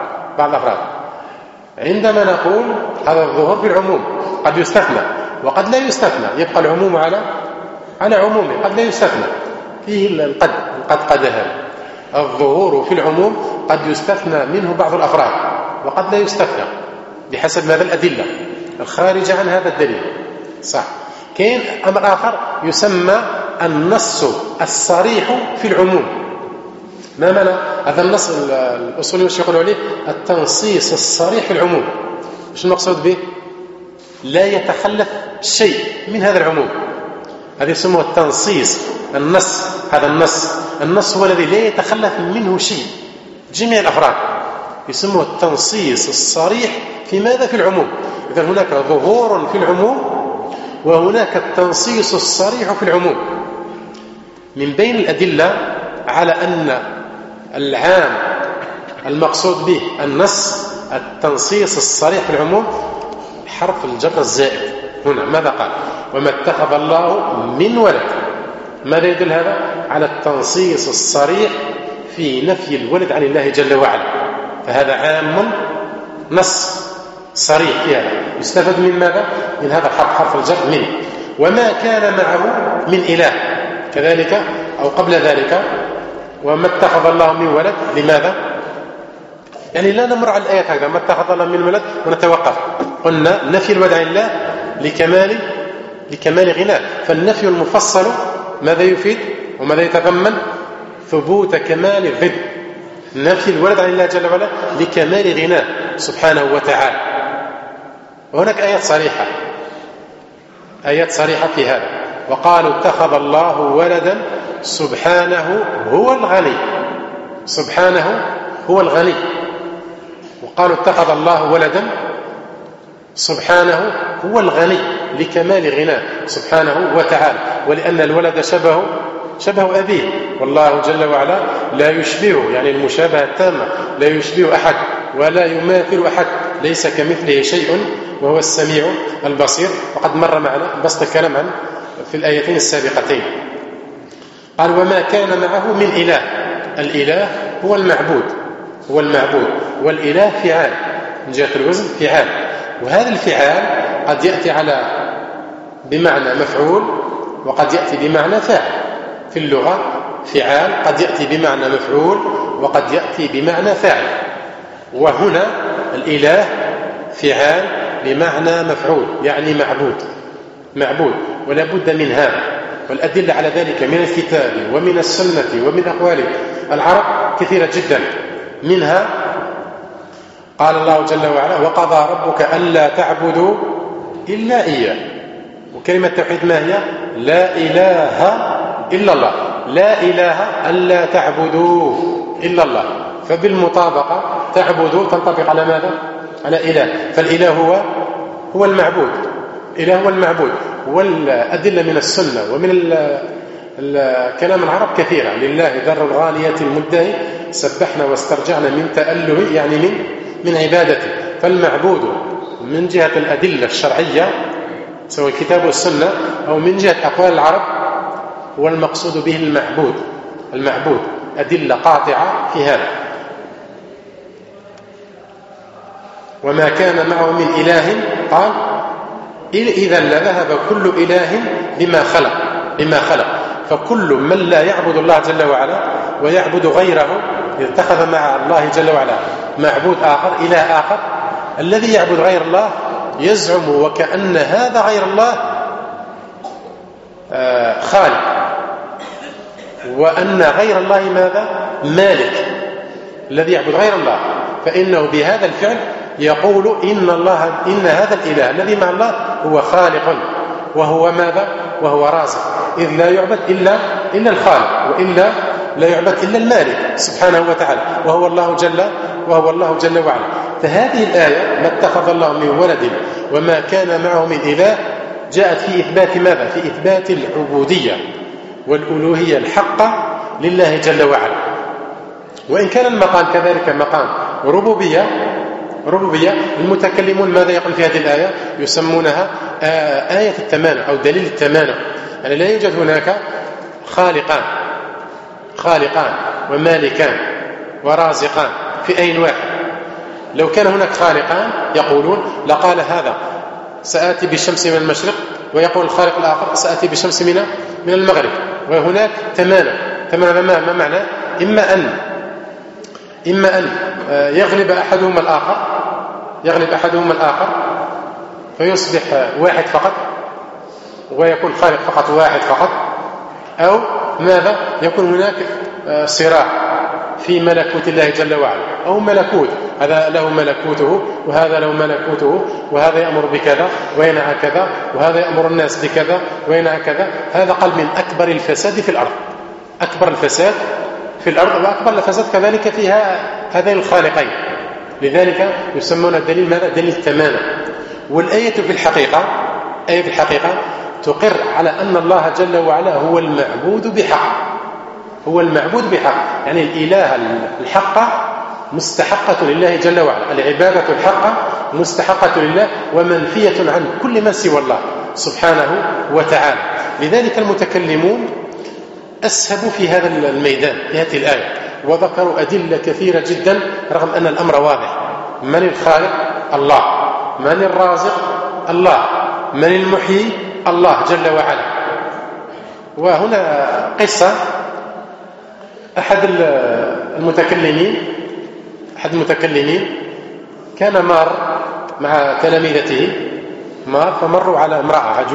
[SPEAKER 1] عندما نقول هذا الظهور بالعموم قد يستثنى وقد لا يستثنى، يبقى العموم على عمومه، قد لا يستثنى فيه القد هذا. الظهور في العموم قد يستثنى منه بعض الأفراد وقد لا يستثنى بحسب ماذا؟ الأدلة الخارجة عن هذا الدليل. صح. كاين أمر آخر يسمى النص الصريح في العموم. ما معنى هذا النص؟ الأصوليون يقولوا عليه التنصيص الصريح في العموم. ايش المقصود به؟ لا يتخلف شيء من هذا العموم. هذا يسموه التنصيص، النص. هذا النص هو الذي لا يتخلف منه شيء، جميع الأفراد يسموه التنصيص الصريح في ماذا؟ في العموم. إذا هناك ظهور في العموم وهناك التنصيص الصريح في العموم. من بين الأدلة على أن العام المقصود به النص التنصيص الصريح في العموم حرف الجر الزائد هنا. ماذا قال؟ وما اتخذ الله من ولد. ماذا يدل هذا؟ على التنصيص الصريح في نفي الولد عن الله جل وعلا. فهذا عام نص صريح في هذا. يستفاد من ماذا؟ من هذا حرف الجر من. وما كان معه من إله كذلك أو قبل ذلك. وما اتخذ الله من ولد. لماذا؟ يعني لا نمر على الآيات هكذا ما اتخذ الله من ولد ونتوقف. قلنا نفي الولد عن الله لكمال غناه. فالنفي المفصل ماذا يفيد وماذا يتضمن؟ ثبوت كمال الضد. نفي الولد عن الله جل وعلا لكمال غناه سبحانه وتعالى. وهناك آيات صريحة في هذا. وقالوا اتخذ الله ولدا سبحانه هو الغني. وقالوا اتخذ الله ولدا سبحانه هو الغني لكمال غناه سبحانه وتعالى. ولأن الولد شبه أبيه، والله جل وعلا لا يشبهه، يعني المشابهة التامة، لا يشبه أحد ولا يماثل أحد، ليس كمثله شيء وهو السميع البصير. وقد مر معنا بسط الكلام عن في الآيتين السابقتين. قال وما كان معه من إله. الإله هو المعبود والإله فعال من جهة الوزن فعال. وهذا الفعال قد يأتي بمعنى مفعول وقد يأتي بمعنى فاعل. في اللغة فعال قد يأتي بمعنى مفعول وقد يأتي بمعنى فاعل. وهنا الإله فعال بمعنى مفعول، يعني معبود ولا بد من هذا. والأدلة على ذلك من الكتاب ومن السنة ومن أقوال العرب كثيرة جدا. منها قال الله جل وعلا وقضى ربك ألا تعبدوا إلا إياه. وكلمة التوحيد ما هي؟ لا إله إلا الله. لا إله ألا تعبدوا إلا الله. فبالمطابقة تعبدوا تنطبق على ماذا؟ على إله. فالإله هو المعبود. إله هو المعبود. والأدلة من السنة ومن كلام العرب كثيرة. لله ذر الغالية المدعي سبحنا واسترجعنا من تأله، يعني من عبادته. فالمعبود من جهة الأدلة الشرعية سواء الكتاب والسنة أو من جهة أقوال العرب هو المقصود به المعبود. أدلة قاطعة في هذا. وما كان معه من إله قال إذا لذهب كل إله بما خلق. فكل من لا يعبد الله جل وعلا ويعبد غيره اتخذ مع الله جل وعلا معبود آخر، إله آخر. الذي يعبد غير الله يزعم وكأن هذا غير الله خالق، وأن غير الله ماذا؟ مالك. الذي يعبد غير الله فإنه بهذا الفعل يقول إن هذا الإله الذي مع الله هو خالق وهو ماذا؟ وهو رازق. إذ لا يعبد إلا الخالق، وإلا لا يعبد إلا المالك سبحانه وتعالى، وهو الله جل وعلا. فهذه الآية ما اتخذ الله من ولد وما كان معه من إله جاءت في إثبات ماذا؟ في إثبات العبودية والألوهية الحقة لله جل وعلا. وإن كان المقام كذلك مقام ربوبية، المتكلمون ماذا يقول في هذه الآية؟ يسمونها آية التمانع أو دليل التمانع. يعني لا يوجد هناك خالقان ومالكان ورازقان في أين واحد. لو كان هناك خالقان يقولون لقال هذا سآتي بالشمس من المشرق، ويقول الخالق الآخر سآتي بالشمس من المغرب. وهناك تمانع ما معنى؟ إما أن يغلب أحدهما الآخر فيصبح واحد فقط ويكون خالق فقط واحد فقط، أو ماذا؟ يكون هناك صراع في ملكوت الله جل وعلا، أو ملكوت، هذا له ملكوته وهذا له ملكوته، وهذا يأمر بكذا وينهى كذا، وهذا يأمر الناس بكذا وينهى كذا. هذا قل من أكبر الفساد في الأرض، أكبر الفساد في الأرض، وأكبر الفساد كذلك فيها هذين الخالقين. لذلك يسمون الدليل ماذا؟ دليل التمانع. والآية في الحقيقة تقر على أن الله جل وعلا هو المعبود بحق، يعني الإله الحق مستحقة لله جل وعلا، العبادة الحقة مستحقة لله ومنفية عن كل من سوى الله سبحانه وتعالى. لذلك المتكلمون أسهبوا في هذا الميدان في هذه الآية، وذكروا أدلة كثيرة جدا رغم أن الأمر واضح. من الخالق؟ الله. من الرازق؟ الله. من المحيي؟ الله جل وعلا. وهنا قصة أحد المتكلمين كان مار مع تلاميذته، فمروا على امرأة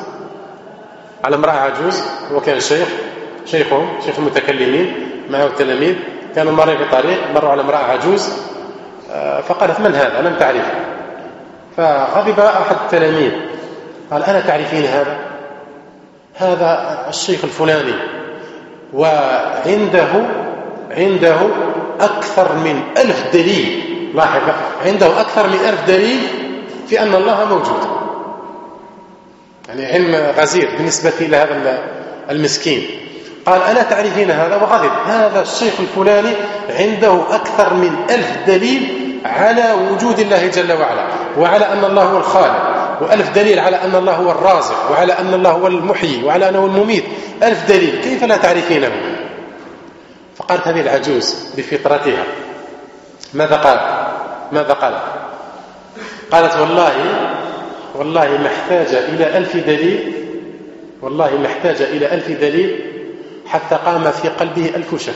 [SPEAKER 1] عجوز، وكان شيخ المتكلمين معه التلاميذ، كانوا مارين في طريق، مروا على امرأة عجوز، فقالت من هذا؟ لم تعرفه. فغضب أحد التلاميذ قال ألا تعرفين هذا الشيخ الفلاني، وعنده أكثر من 1000 دليل، لاحظ، عنده أكثر من 1000 دليل في أن الله موجود. يعني علم غزير بالنسبة إلى هذا المسكين. قال ألا تعرفين هذا؟ وغضب. هذا الشيخ الفلاني عنده أكثر من 1000 دليل على وجود الله جل وعلا، وعلى أن الله هو الخالق، و1000 دليل على أن الله هو الرازق، وعلى أن الله هو المحيي، وعلى أنه المميت. 1000 دليل، كيف لا تعرفينه؟ فقالت هذه العجوز بفطرتها ماذا قال؟ قالت والله ما احتاج إلى 1000 دليل، والله ما احتاج إلى 1000 دليل حتى قام في قلبه 1000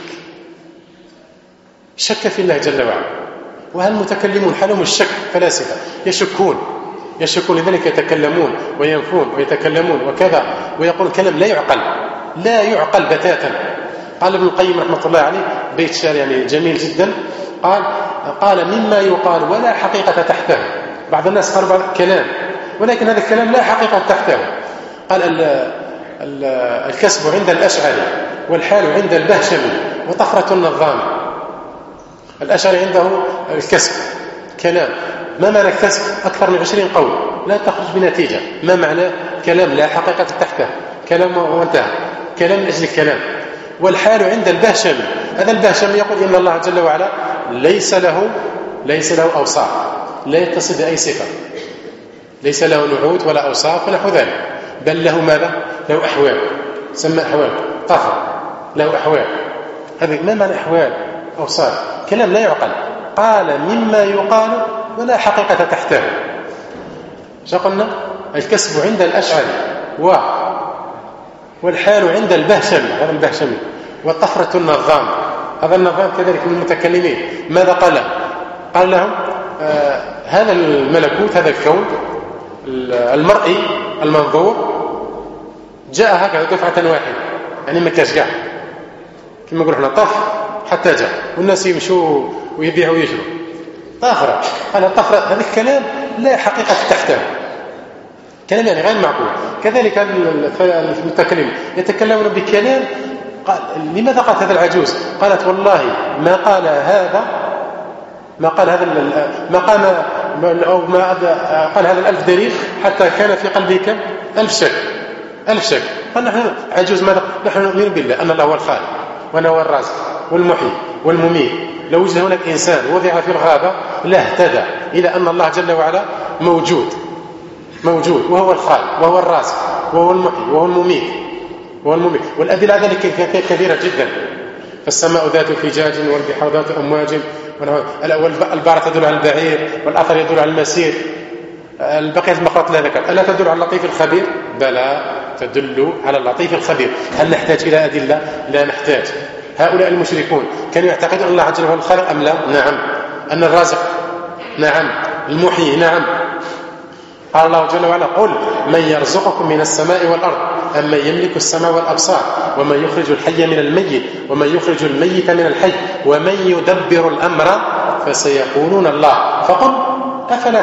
[SPEAKER 1] شك في الله جل وعلا. وهل المتكلمون حالهم الشك، فلاسفة يشكون، لذلك يتكلمون وينفون ويتكلمون وكذا، ويقول كلام لا يعقل بتاتا. قال ابن القيم رحمة الله عليه بيت شعر يعني جميل جدا، قال مما يقال ولا حقيقة تحته. بعض الناس قالوا بعض الكلام ولكن هذا الكلام لا حقيقة تحته. قال الكسب عند الأشعري والحال عند البهشمي وطفرة النظام. الأشعري عنده الكسب كلام، ما معنى الكسب؟ أكثر من 20 قول لا تخرج بنتيجة. ما معنى؟ كلام لا حقيقة تحته، كلام وانتهى، كلام من أجل الكلام. والحال عند البهشمي، هذا البهشمي يقول إن الله جل وعلا ليس له أوصاف، لا يتصف بأي صفة، ليس له نعوت ولا أوصاف ونحو ذلك، بل له ماذا؟ له أحوال، سمى أحوال، طفر، له أحوال. هذا ما معنى أحوال؟ أوصاف، كلام لا يعقل. قال مما يقال ولا حقيقة تحته. شو قلنا؟ الكسب عند الأشعري والحال عند البهشمي، هذا البهشمي، وطفرة النظام، هذا النظام كذلك من المتكلمين. ماذا قال لهم هذا الملكوت، هذا الكون المرئي المنظور جاء هكذا دفعة واحدة، يعني ما كاش كاع كما نقول احنا طف حتى جاء، والناس يمشوا ويبيعوا ويشروا طفرة. هذا طفرة، هذا الكلام لا حقيقة تحته، كلام يعني غير معقول. كذلك المتكلم يتكلمون بكلام. قال لماذا قالت هذا العجوز؟ قالت والله ما قال هذا ال1000 دليل حتى كان في قلبه كم؟ 1000 شك. قال نحن عجوز، ماذا؟ نحن نؤمن بالله أن الله هو الخالق وأنه هو الرازق والمحيي والمميت. لو وجد هناك إنسان وضع في الغابة لا اهتدى إلى أن الله جل وعلا موجود وهو الخالق وهو الرازق وهو المحيي وهو المميت والأدلة ذلك كثيرة جدا. فالسماء ذات فجاج والبحار ذات أمواج، البار تدل على البعير والأثر يدل على المسير، البقية المخاط لا ذكر. ألا تدل على اللطيف الخبير؟ بلى تدل على اللطيف الخبير. هل نحتاج إلى أدلة؟ لا نحتاج. هؤلاء المشركون كانوا يعتقدون أن الله عز وجل الخالق أم لا؟ نعم. أن الرازق؟ نعم. المحيي؟ نعم. قال الله جل وعلا: قل من يرزقكم من السماء والأرض أمن يملك السماء والأبصار ومن يخرج الحي من الميت ومن يخرج الميت من الحي ومن يدبر الأمر فسيقولون الله فقل أفلا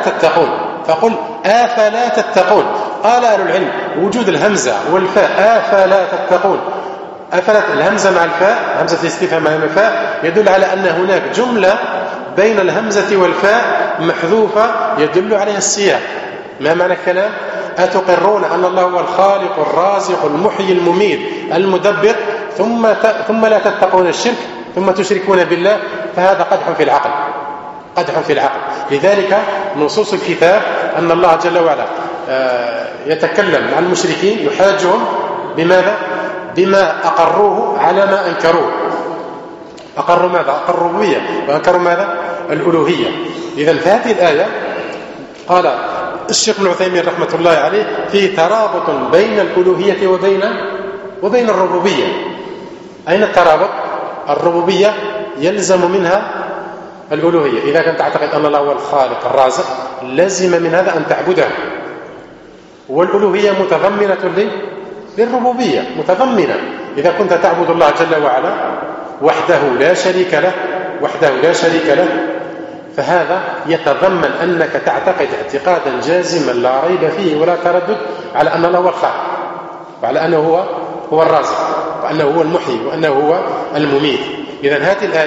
[SPEAKER 1] تتقون. قال أهل العلم: وجود الهمزة والفاء أفلا تتقون، الهمزة مع الفاء، همزة الاستفهام مع الفاء، يدل على أن هناك جملة بين الهمزة والفاء محذوفة يدل عليها السياق. ما معنى الكلام؟ أتقرون أن الله هو الخالق الرازق المحيي المميت المدبر ثم لا تتقون الشرك ثم تشركون بالله؟ فهذا قدح في العقل. لذلك نصوص الكتاب أن الله جل وعلا يتكلم مع المشركين يحاجهم بماذا؟ بما أقروه على ما أنكروه. أقروا ماذا؟ أقروا الربوبية وأنكروا ماذا؟ الألوهية. إذن في هذه الآية قال الشيخ ابن عثيمين رحمة الله عليه فيه ترابط بين الألوهية وبين الربوبية. أين الترابط؟ الربوبية يلزم منها الألوهية. إذا كنت تعتقد أن الله هو الخالق الرازق لازم من هذا أن تعبده، والألوهية متضمنة للربوبية متضمنة. إذا كنت تعبد الله جل وعلا وحده لا شريك له فهذا يتضمن أنك تعتقد اعتقادا جازما لا ريب فيه ولا تردد على أن الله هو الخالق وعلى أنه هو الرازق وأنه هو المحيي وأنه هو المميت. إذن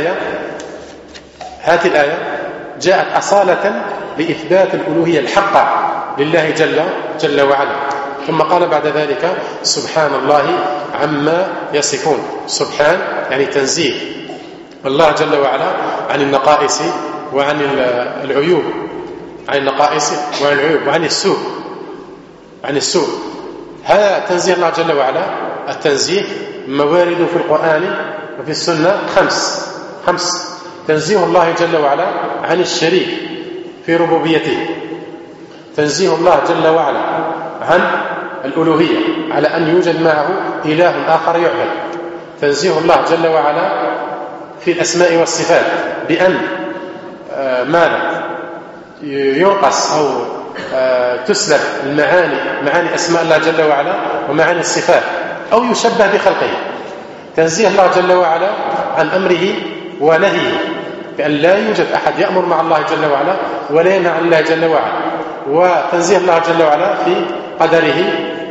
[SPEAKER 1] هذه الآية جاءت أصالة لإثبات الألوهية الحقة لله جل وعلا. ثم قال بعد ذلك: سبحان الله عما يصفون. سبحان يعني تنزيه الله جل وعلا عن النقائص وعن العيوب، عن النقائص وعن العيوب وعن السوء. هذا تنزيه الله جل وعلا. التنزيه موارد في القرآن وفي السنة خمس. تنزيه الله جل وعلا عن الشريك في ربوبيته، تنزيه الله جل وعلا عن الألوهية على أن يوجد معه إله آخر يعبد، تنزيه الله جل وعلا في الأسماء والصفات بأن ماذا ينقص أو تسلب معاني أسماء الله جل وعلا ومعاني الصفات أو يشبه بخلقه. تنزيه الله جل وعلا عن أمره ونهيه بأن لا يوجد أحد يأمر مع الله جل وعلا ولا ينهى عن الله جل وعلا. وتنزيه الله جل وعلا في قدره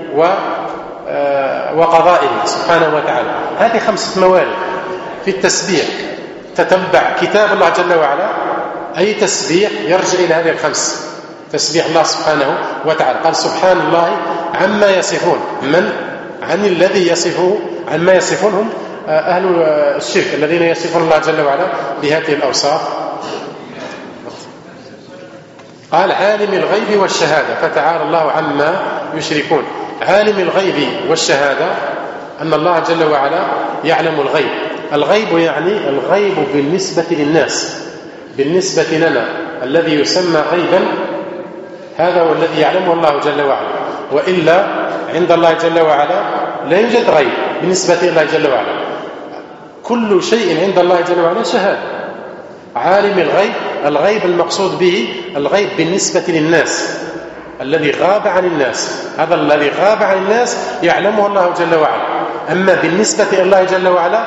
[SPEAKER 1] وقضائه سبحانه وتعالى. هذه 5 موارد في التسبيح. تتبع كتاب الله جل وعلا أي تسبيح يرجع إلى هذه 5. تسبيح الله سبحانه وتعالى. قال: سبحان الله عما يصفون. عن الذي يصفه عن ما يصفونهم أهل الشرك الذين يصفون الله جل وعلا بهذه الأوصاف. قال: عالم الغيب والشهادة فتعالى الله عما يشركون. عالم الغيب والشهادة أن الله جل وعلا يعلم الغيب. الغيب يعني الغيب بالنسبة للناس، بالنسبة لنا الذي يسمى غيبا هذا هو الذي يعلمه الله جل وعلا. وإلا عند الله جل وعلا لا يوجد غيب بالنسبة لله جل وعلا. كل شيء عند الله جل وعلا شهادة. عالم الغيب المقصود به الغيب بالنسبة للناس الذي غاب عن الناس. هذا الذي غاب عن الناس يعلمه الله جل وعلا. أما بالنسبة لله جل وعلا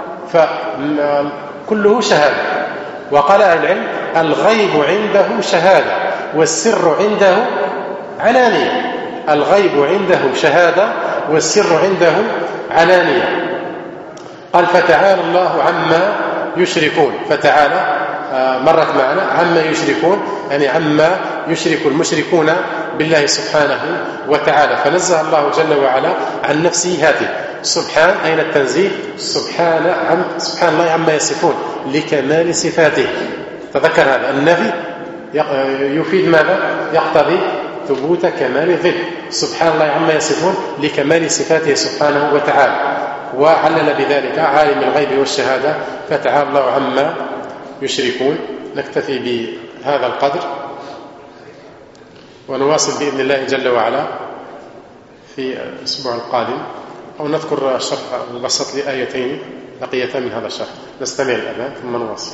[SPEAKER 1] فكله شهادة. وقال أهل العلم: الغيب عنده شهادة والسر عنده علانية. الغيب عنده شهادة والسر عنده علانية. قال: فتعالى الله عما يشركون. فتعالى مرت معنا عما يشركون يعني عما يشرك المشركون بالله سبحانه وتعالى. فنزه الله جل وعلا عن نفسه هذه. سبحان أين التنزيه؟ سبحان الله عما يصفون لكمال صفاته. تذكر هذا النفي يفيد ماذا؟ يقتضي ثبوت كمال الذل. سبحان الله عما يصفون لكمال صفاته سبحانه وتعالى. وعلل بذلك عالم الغيب والشهادة فتعالى الله عما يشركون. نكتفي بهذا القدر ونواصل بإذن الله جل وعلا في الأسبوع القادم، أو نذكر الشرح البسط لآيتين بقيتان من هذا الشرح. نستمع الآن ثم نواصل.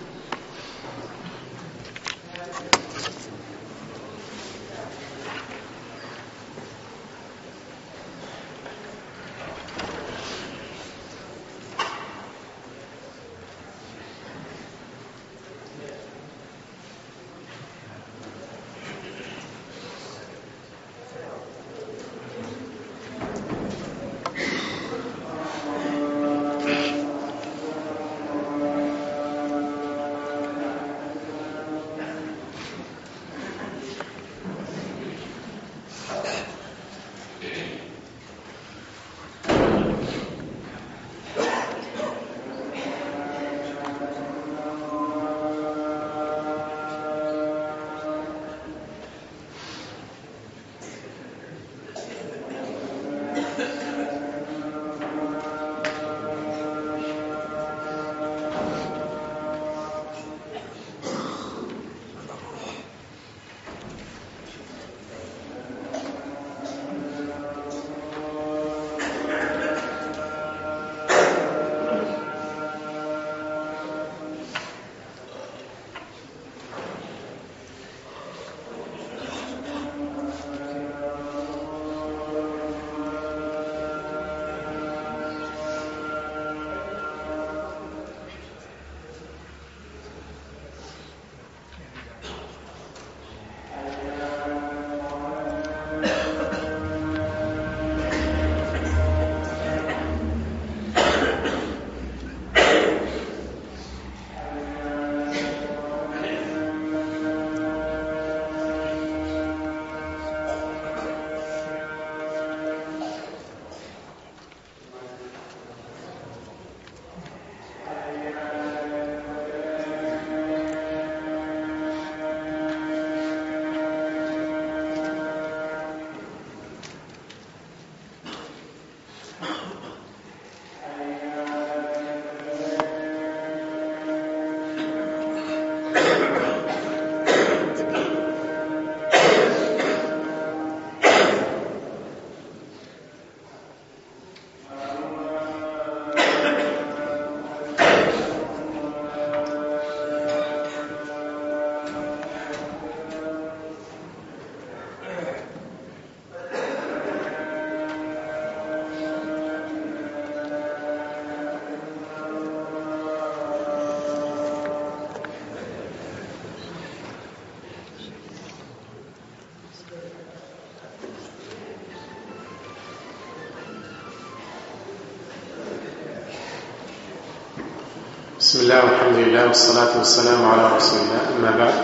[SPEAKER 1] بسم الله والحمد لله والصلاة والسلام على رسول الله. أما بعد،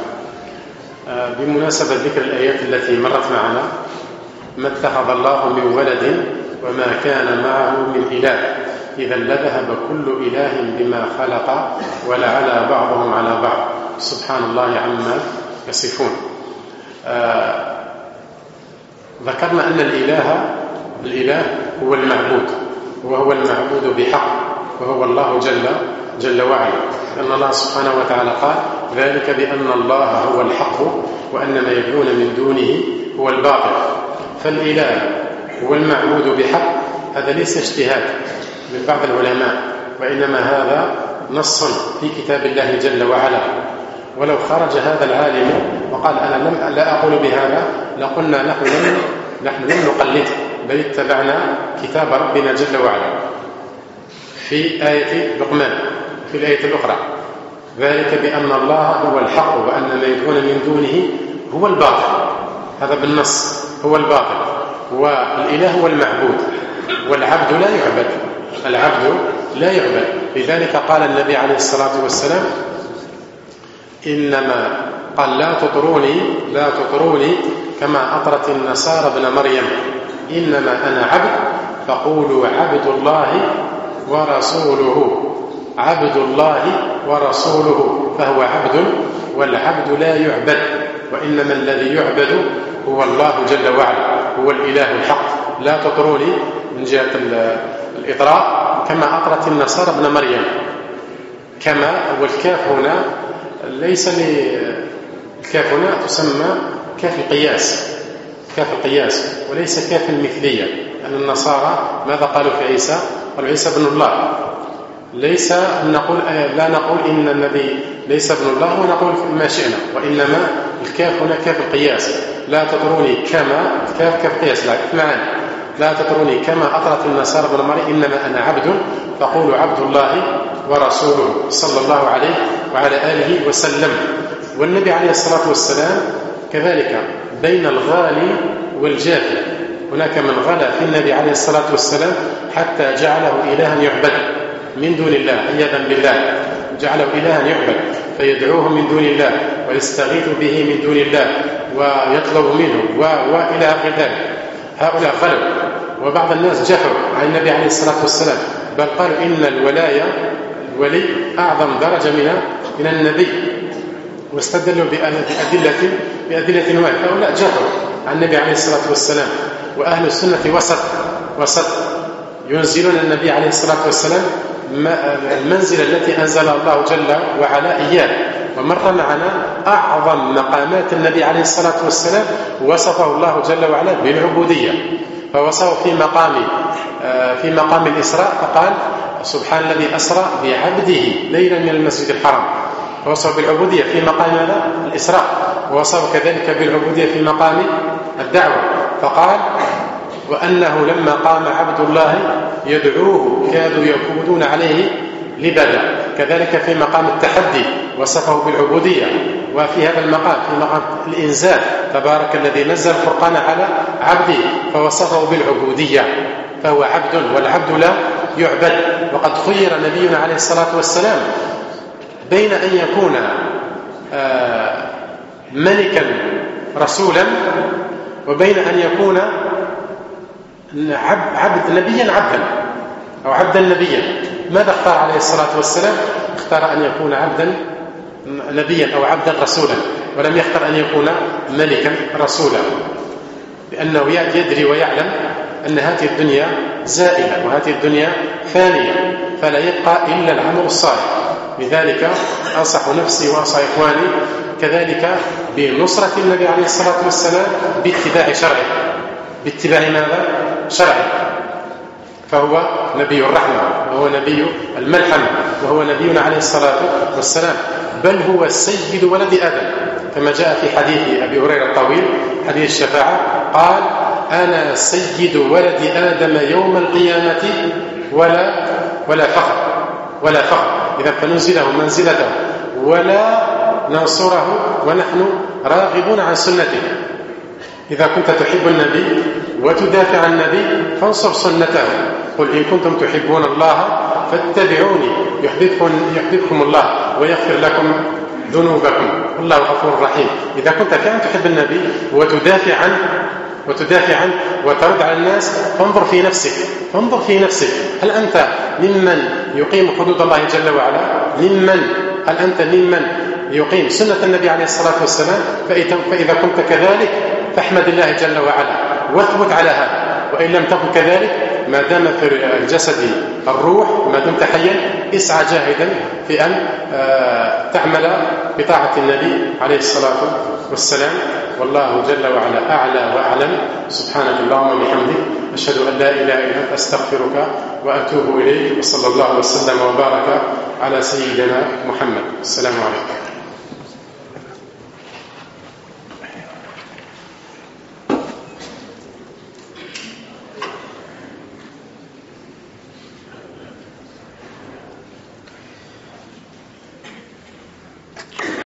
[SPEAKER 1] بمناسبة ذكر الآيات التي مرت معنا، ما اتخذ الله من ولد وما كان معه من إله إذا لذهب كل إله بما خلق ولعلى بعضهم على بعض سبحان الله عما يصفون. ذكرنا أن الإله هو المعبود، وهو المعبود بحق، وهو الله جل وعلا. أن الله سبحانه وتعالى قال: ذلك بأن الله هو الحق وأن ما يدعون من دونه هو الباطل. فالإله هو المعبود بحق، هذا ليس اجتهاد من بعض العلماء، وإنما هذا نص في كتاب الله جل وعلا. ولو خرج هذا العالم وقال: أنا لا أقول بهذا، لقلنا نحن لم نقلده، بل اتبعنا كتاب ربنا جل وعلا. في آية لقمان في الآية الأخرى: ذلك بأن الله هو الحق وأن ما يدعون من دونه هو الباطل. هذا بالنص هو الباطل، والإله هو المعبود، والعبد لا يعبد. لذلك قال النبي عليه الصلاة والسلام: إنما قال لا تطروني كما أطرت النصارى ابن مريم، إنما أنا عبد فقولوا عبد الله ورسوله، عبد الله ورسوله، فهو عبد، والعبد لا يعبد، وإنما الذي يعبد هو الله جل وعلا، هو الإله الحق. لا تطروني من جهة الإطراء كما أطرت النصارى ابن مريم، كما والكاف هنا ليس الكاف هنا تسمى كاف القياس، كاف القياس وليس كاف المثلية. أن النصارى ماذا قالوا في عيسى؟ قالوا عيسى ابن الله. ليس لا نقول إن النبي ليس ابن الله ونقول ما شئنا، وإنما الكاف هنا كاف القياس. لا تطروني كما كاف القياس، لا معنا، لا تطروني كما أطرت النصارى ابن مريم، إنما أنا عبد، فقولوا عبد الله ورسوله صلى الله عليه وعلى آله وسلم. والنبي عليه الصلاة والسلام كذلك بين الغالي والجافي. هناك من غلا في النبي عليه الصلاة والسلام حتى جعله إلها يعبد من دون الله، عياذا بالله، جعله إلها يعبد، فيدعوه من دون الله ويستغيث به من دون الله ويطلب منه وإلى آخر ذلك. هؤلاء غلوا. وبعض الناس جحوا عن النبي عليه الصلاة والسلام، بل قالوا إن الولي أعظم درجة من النبي، واستدلوا بأدلة واحدة. هؤلاء جحوا عن النبي عليه الصلاة والسلام. وأهل السنة وسط ينزلون النبي عليه الصلاة والسلام المنزلة التي أنزلها الله جل وعلا إياه. ومر معنا أعظم مقامات النبي عليه الصلاة والسلام وصفه الله جل وعلا بالعبودية، فوصفه في مقام الإسراء فقال سبحان الذي أسرى بعبده ليلا من المسجد الحرام، فوصف بالعبودية في مقام الإسراء، ووصف كذلك بالعبودية في مقام الدعوة، فقال وأنه لما قام عبد الله يدعوه كادوا يكونون عليه لبدا. كذلك في مقام التحدي وصفه بالعبودية. وفي هذا المقام في مقام الإنزال تبارك الذي نزل الفرقان على عبده فوصفه بالعبودية، فهو عبد والعبد لا يعبد. وقد خير نبينا عليه الصلاة والسلام بين أن يكون ملكا رسولا وبين أن يكون نبيا عبدا أو عبدا نبيا. ماذا اختار عليه الصلاة والسلام؟ اختار أن يكون عبدا نبيا أو عبدا رسولا، ولم يختار أن يكون ملكا رسولا، لأنه يدري ويعلم أن هذه الدنيا زائلة وهذه الدنيا فانية، فلا يبقى إلا العمل الصالح. لذلك أنصح نفسي وأنصح إخواني كذلك بنصرة النبي عليه الصلاة والسلام باتباع شرعه، باتباع ماذا؟ شرعه. فهو نبي الرحمة وهو نبي الملحمة وهو نبينا عليه الصلاة والسلام، بل هو سيد ولد آدم كما جاء في حديث أبي هريرة الطويل حديث الشفاعة، قال أنا سيد ولد آدم يوم القيامة ولا فخر. إذا فننزله منزلته ولا ننصره ونحن راغبون عن سنته. إذا كنت تحب النبي وتدافع عن النبي فانصر سنته. قل إن كنتم تحبون الله فاتبعوني يحببكم الله ويغفر لكم ذنوبكم والله غفور رحيم. إذا كنت فعلا تحب النبي وتدافع عنه وترد على الناس فانظر في نفسك هل أنت ممن يقيم حدود الله جل وعلا؟ هل أنت ممن يقيم سنة النبي عليه الصلاة والسلام؟ فإذا كنت كذلك فاحمد الله جل وعلا واثبت على هذا. وإن لم تكن كذلك ما دام في الجسد الروح ما دمت حيا اسعى جاهدا في أن تعمل بطاعة النبي عليه الصلاة والسلام. والله جل وعلا أعلى وأعلم. سبحانك اللهم وبحمدك أشهد أن لا إله إلا أنت أستغفرك وأتوب إليك. وصلى الله وسلم وبارك على سيدنا محمد. السلام عليكم.